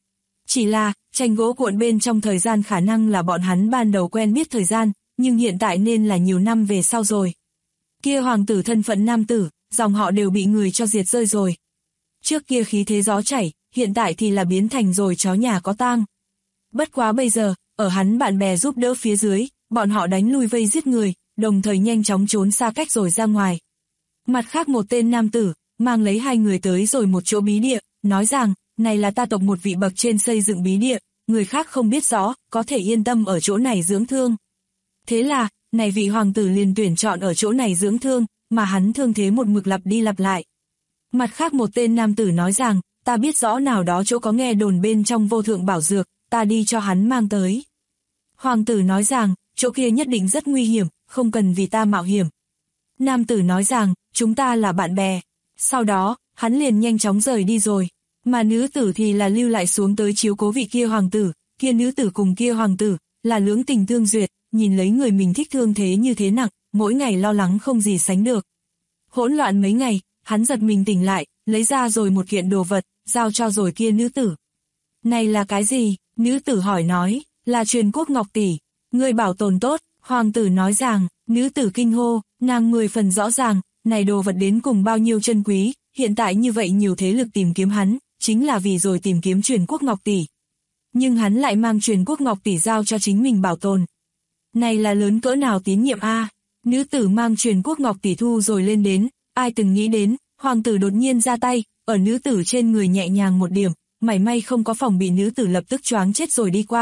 Chỉ là, tranh gỗ cuộn bên trong thời gian khả năng là bọn hắn ban đầu quen biết thời gian, nhưng hiện tại nên là nhiều năm về sau rồi. Kia hoàng tử thân phận nam tử, dòng họ đều bị người cho diệt rơi rồi. Trước kia khí thế gió chảy, hiện tại thì là biến thành rồi chó nhà có tang. Bất quá bây giờ, ở hắn bạn bè giúp đỡ phía dưới, bọn họ đánh lui vây giết người, đồng thời nhanh chóng trốn xa cách rồi ra ngoài. Mặt khác một tên nam tử, mang lấy hai người tới rồi một chỗ bí địa, nói rằng, này là ta tộc một vị bậc trên xây dựng bí địa, người khác không biết rõ, có thể yên tâm ở chỗ này dưỡng thương. Thế là, này vị hoàng tử liền tuyển chọn ở chỗ này dưỡng thương, mà hắn thương thế một mực lặp đi lặp lại. Mặt khác một tên nam tử nói rằng, ta biết rõ nào đó chỗ có nghe đồn bên trong vô thượng bảo dược, ta đi cho hắn mang tới. Hoàng tử nói rằng, chỗ kia nhất định rất nguy hiểm, không cần vì ta mạo hiểm. Nam tử nói rằng, chúng ta là bạn bè. Sau đó, hắn liền nhanh chóng rời đi rồi. Mà nữ tử thì là lưu lại xuống tới chiếu cố vị kia hoàng tử, kia nữ tử cùng kia hoàng tử, là lưỡng tình tương duyệt, nhìn lấy người mình thích thương thế như thế nặng, mỗi ngày lo lắng không gì sánh được. Hỗn loạn mấy ngày, hắn giật mình tỉnh lại, lấy ra rồi một kiện đồ vật, giao cho rồi kia nữ tử. Này là cái gì? Nữ tử hỏi nói, là Truyền Quốc Ngọc Tỷ. Người bảo tồn tốt, hoàng tử nói rằng, nữ tử kinh hô, nàng 10 phần rõ ràng, này đồ vật đến cùng bao nhiêu chân quý, hiện tại như vậy nhiều thế lực tìm kiếm hắn, chính là vì rồi tìm kiếm Truyền Quốc Ngọc Tỷ. Nhưng hắn lại mang Truyền Quốc Ngọc Tỷ giao cho chính mình bảo tồn. Này là lớn cỡ nào tín nhiệm Nữ tử mang Truyền Quốc Ngọc Tỷ thu rồi lên đến, ai từng nghĩ đến, hoàng tử đột nhiên ra tay, ở nữ tử trên người nhẹ nhàng một điểm, mảy may không có phòng bị nữ tử lập tức choáng chết rồi đi qua,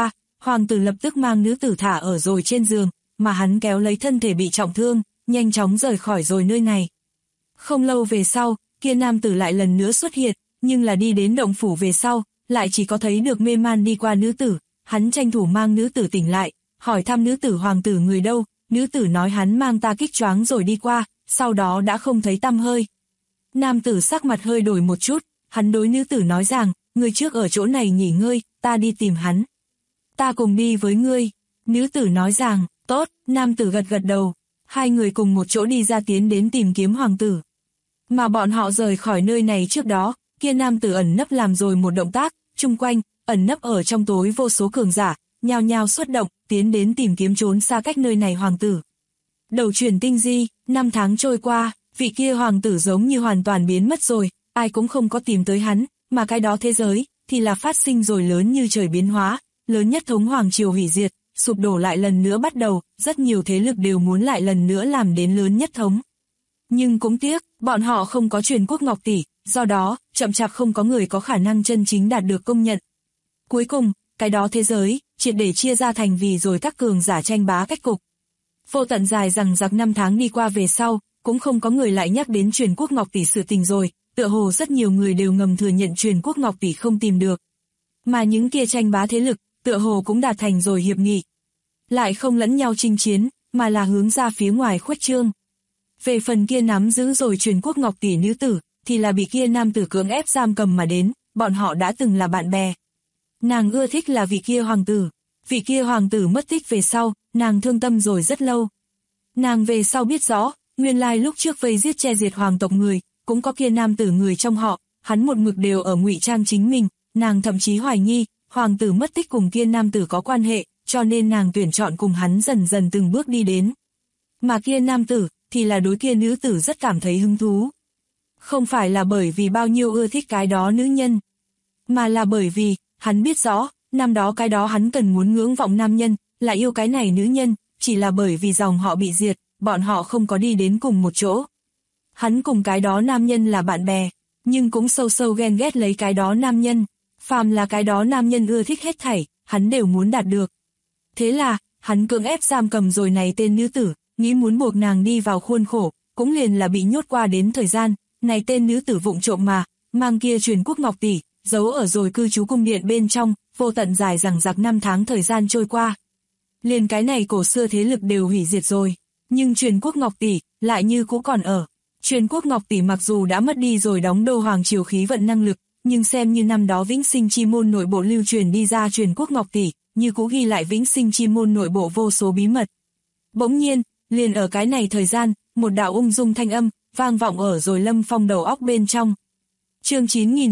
hoàng tử lập tức mang nữ tử thả ở rồi trên giường, mà hắn kéo lấy thân thể bị trọng thương, nhanh chóng rời khỏi rồi nơi này. Không lâu về sau, kia nam tử lại lần nữa xuất hiện, nhưng là đi đến động phủ về sau, lại chỉ có thấy được mê man đi qua nữ tử, hắn tranh thủ mang nữ tử tỉnh lại, hỏi thăm nữ tử hoàng tử người đâu, nữ tử nói hắn mang ta kích choáng rồi đi qua, sau đó đã không thấy tăm hơi. Nam tử sắc mặt hơi đổi một chút, hắn đối nữ tử nói rằng, người trước ở chỗ này nghỉ ngơi, ta đi tìm hắn. Ta cùng đi với ngươi. Nữ tử nói rằng, tốt, nam tử gật gật đầu. Hai người cùng một chỗ đi ra tiến đến tìm kiếm hoàng tử. Mà bọn họ rời khỏi nơi này trước đó, kia nam tử ẩn nấp làm rồi một động tác, chung quanh, ẩn nấp ở trong tối vô số cường giả, nhao nhao xuất động, tiến đến tìm kiếm trốn xa cách nơi này hoàng tử. Đầu chuyển tinh di, 5 tháng trôi qua, vị kia hoàng tử giống như hoàn toàn biến mất rồi, ai cũng không có tìm tới hắn, mà cái đó thế giới, thì là phát sinh rồi lớn như trời biến hóa, lớn nhất thống hoàng triều hủy diệt, sụp đổ lại lần nữa bắt đầu, rất nhiều thế lực đều muốn lại lần nữa làm đến lớn nhất thống. Nhưng cũng tiếc, bọn họ không có truyền quốc ngọc tỷ, do đó, chậm chạp không có người có khả năng chân chính đạt được công nhận. Cuối cùng, cái đó thế giới, triệt để chia ra thành vì rồi các cường giả tranh bá cách cục. Vô tận dài rằng giặc 5 tháng đi qua về sau, cũng không có người lại nhắc đến truyền quốc ngọc tỷ sự tình rồi, tựa hồ rất nhiều người đều ngầm thừa nhận truyền quốc ngọc tỷ không tìm được. Mà những kia tranh bá thế lực, tựa hồ cũng đạt thành rồi hiệp nghị. Lại không lẫn nhau chinh chiến, mà là hướng ra phía ngoài khuếch trương. Về phần kia nắm giữ rồi truyền quốc ngọc tỷ nữ tử, thì là bị kia nam tử cưỡng ép giam cầm mà đến, bọn họ đã từng là bạn bè. Nàng ưa thích là vị kia hoàng tử. Vị kia hoàng tử mất tích về sau, nàng thương tâm rồi rất lâu. Nàng về sau biết rõ, nguyên lai lúc trước vây giết che diệt hoàng tộc người, cũng có kia nam tử người trong họ, hắn một mực đều ở ngụy trang chính mình, nàng thậm chí hoài nghi, hoàng tử mất tích cùng kia nam tử có quan hệ, cho nên nàng tuyển chọn cùng hắn dần dần từng bước đi đến. Mà kia nam tử, thì là đối kia nữ tử rất cảm thấy hứng thú. Không phải là bởi vì bao nhiêu ưa thích cái đó nữ nhân, mà là bởi vì, hắn biết rõ, năm đó cái đó hắn cần muốn ngưỡng vọng nam nhân, lại yêu cái này nữ nhân, chỉ là bởi vì dòng họ bị diệt, bọn họ không có đi đến cùng một chỗ. Hắn cùng cái đó nam nhân là bạn bè, nhưng cũng sâu sâu ghen ghét lấy cái đó nam nhân. Phàm là cái đó nam nhân ưa thích hết thảy, hắn đều muốn đạt được. Thế là, hắn cưỡng ép giam cầm rồi này tên nữ tử, nghĩ muốn buộc nàng đi vào khuôn khổ, cũng liền là bị nhốt qua đến thời gian, này tên nữ tử vụng trộm mà, mang kia truyền quốc ngọc tỷ, giấu ở rồi cư trú cung điện bên trong, vô tận dài rằng giặc 5 tháng thời gian trôi qua. Liền cái này cổ xưa thế lực đều hủy diệt rồi, nhưng truyền quốc ngọc tỷ, lại như cũ còn ở. Truyền quốc ngọc tỷ mặc dù đã mất đi rồi đóng đô hoàng triều khí vận năng lực, nhưng xem như năm đó vĩnh sinh chi môn nội bộ lưu truyền đi ra truyền quốc ngọc tỷ, như cũ ghi lại vĩnh sinh chi môn nội bộ vô số bí mật. Bỗng nhiên, liền ở cái này thời gian, một đạo ung dung thanh âm, vang vọng ở rồi Lâm Phong đầu óc bên trong. Chương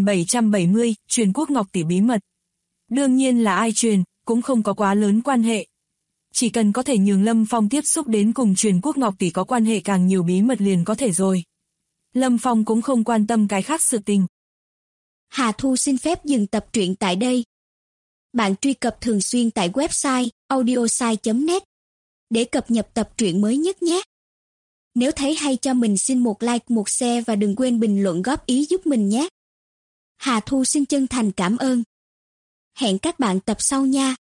9770, truyền quốc ngọc tỷ bí mật. Đương nhiên là ai truyền, cũng không có quá lớn quan hệ. Chỉ cần có thể nhường Lâm Phong tiếp xúc đến cùng truyền quốc ngọc tỷ có quan hệ càng nhiều bí mật liền có thể rồi. Lâm Phong cũng không quan tâm cái khác sự tình. Hà Thu xin phép dừng tập truyện tại đây. Bạn truy cập thường xuyên tại website audiosai.net để cập nhật tập truyện mới nhất nhé. Nếu thấy hay cho mình xin một like, một share và đừng quên bình luận góp ý giúp mình nhé. Hà Thu xin chân thành cảm ơn. Hẹn các bạn tập sau nha.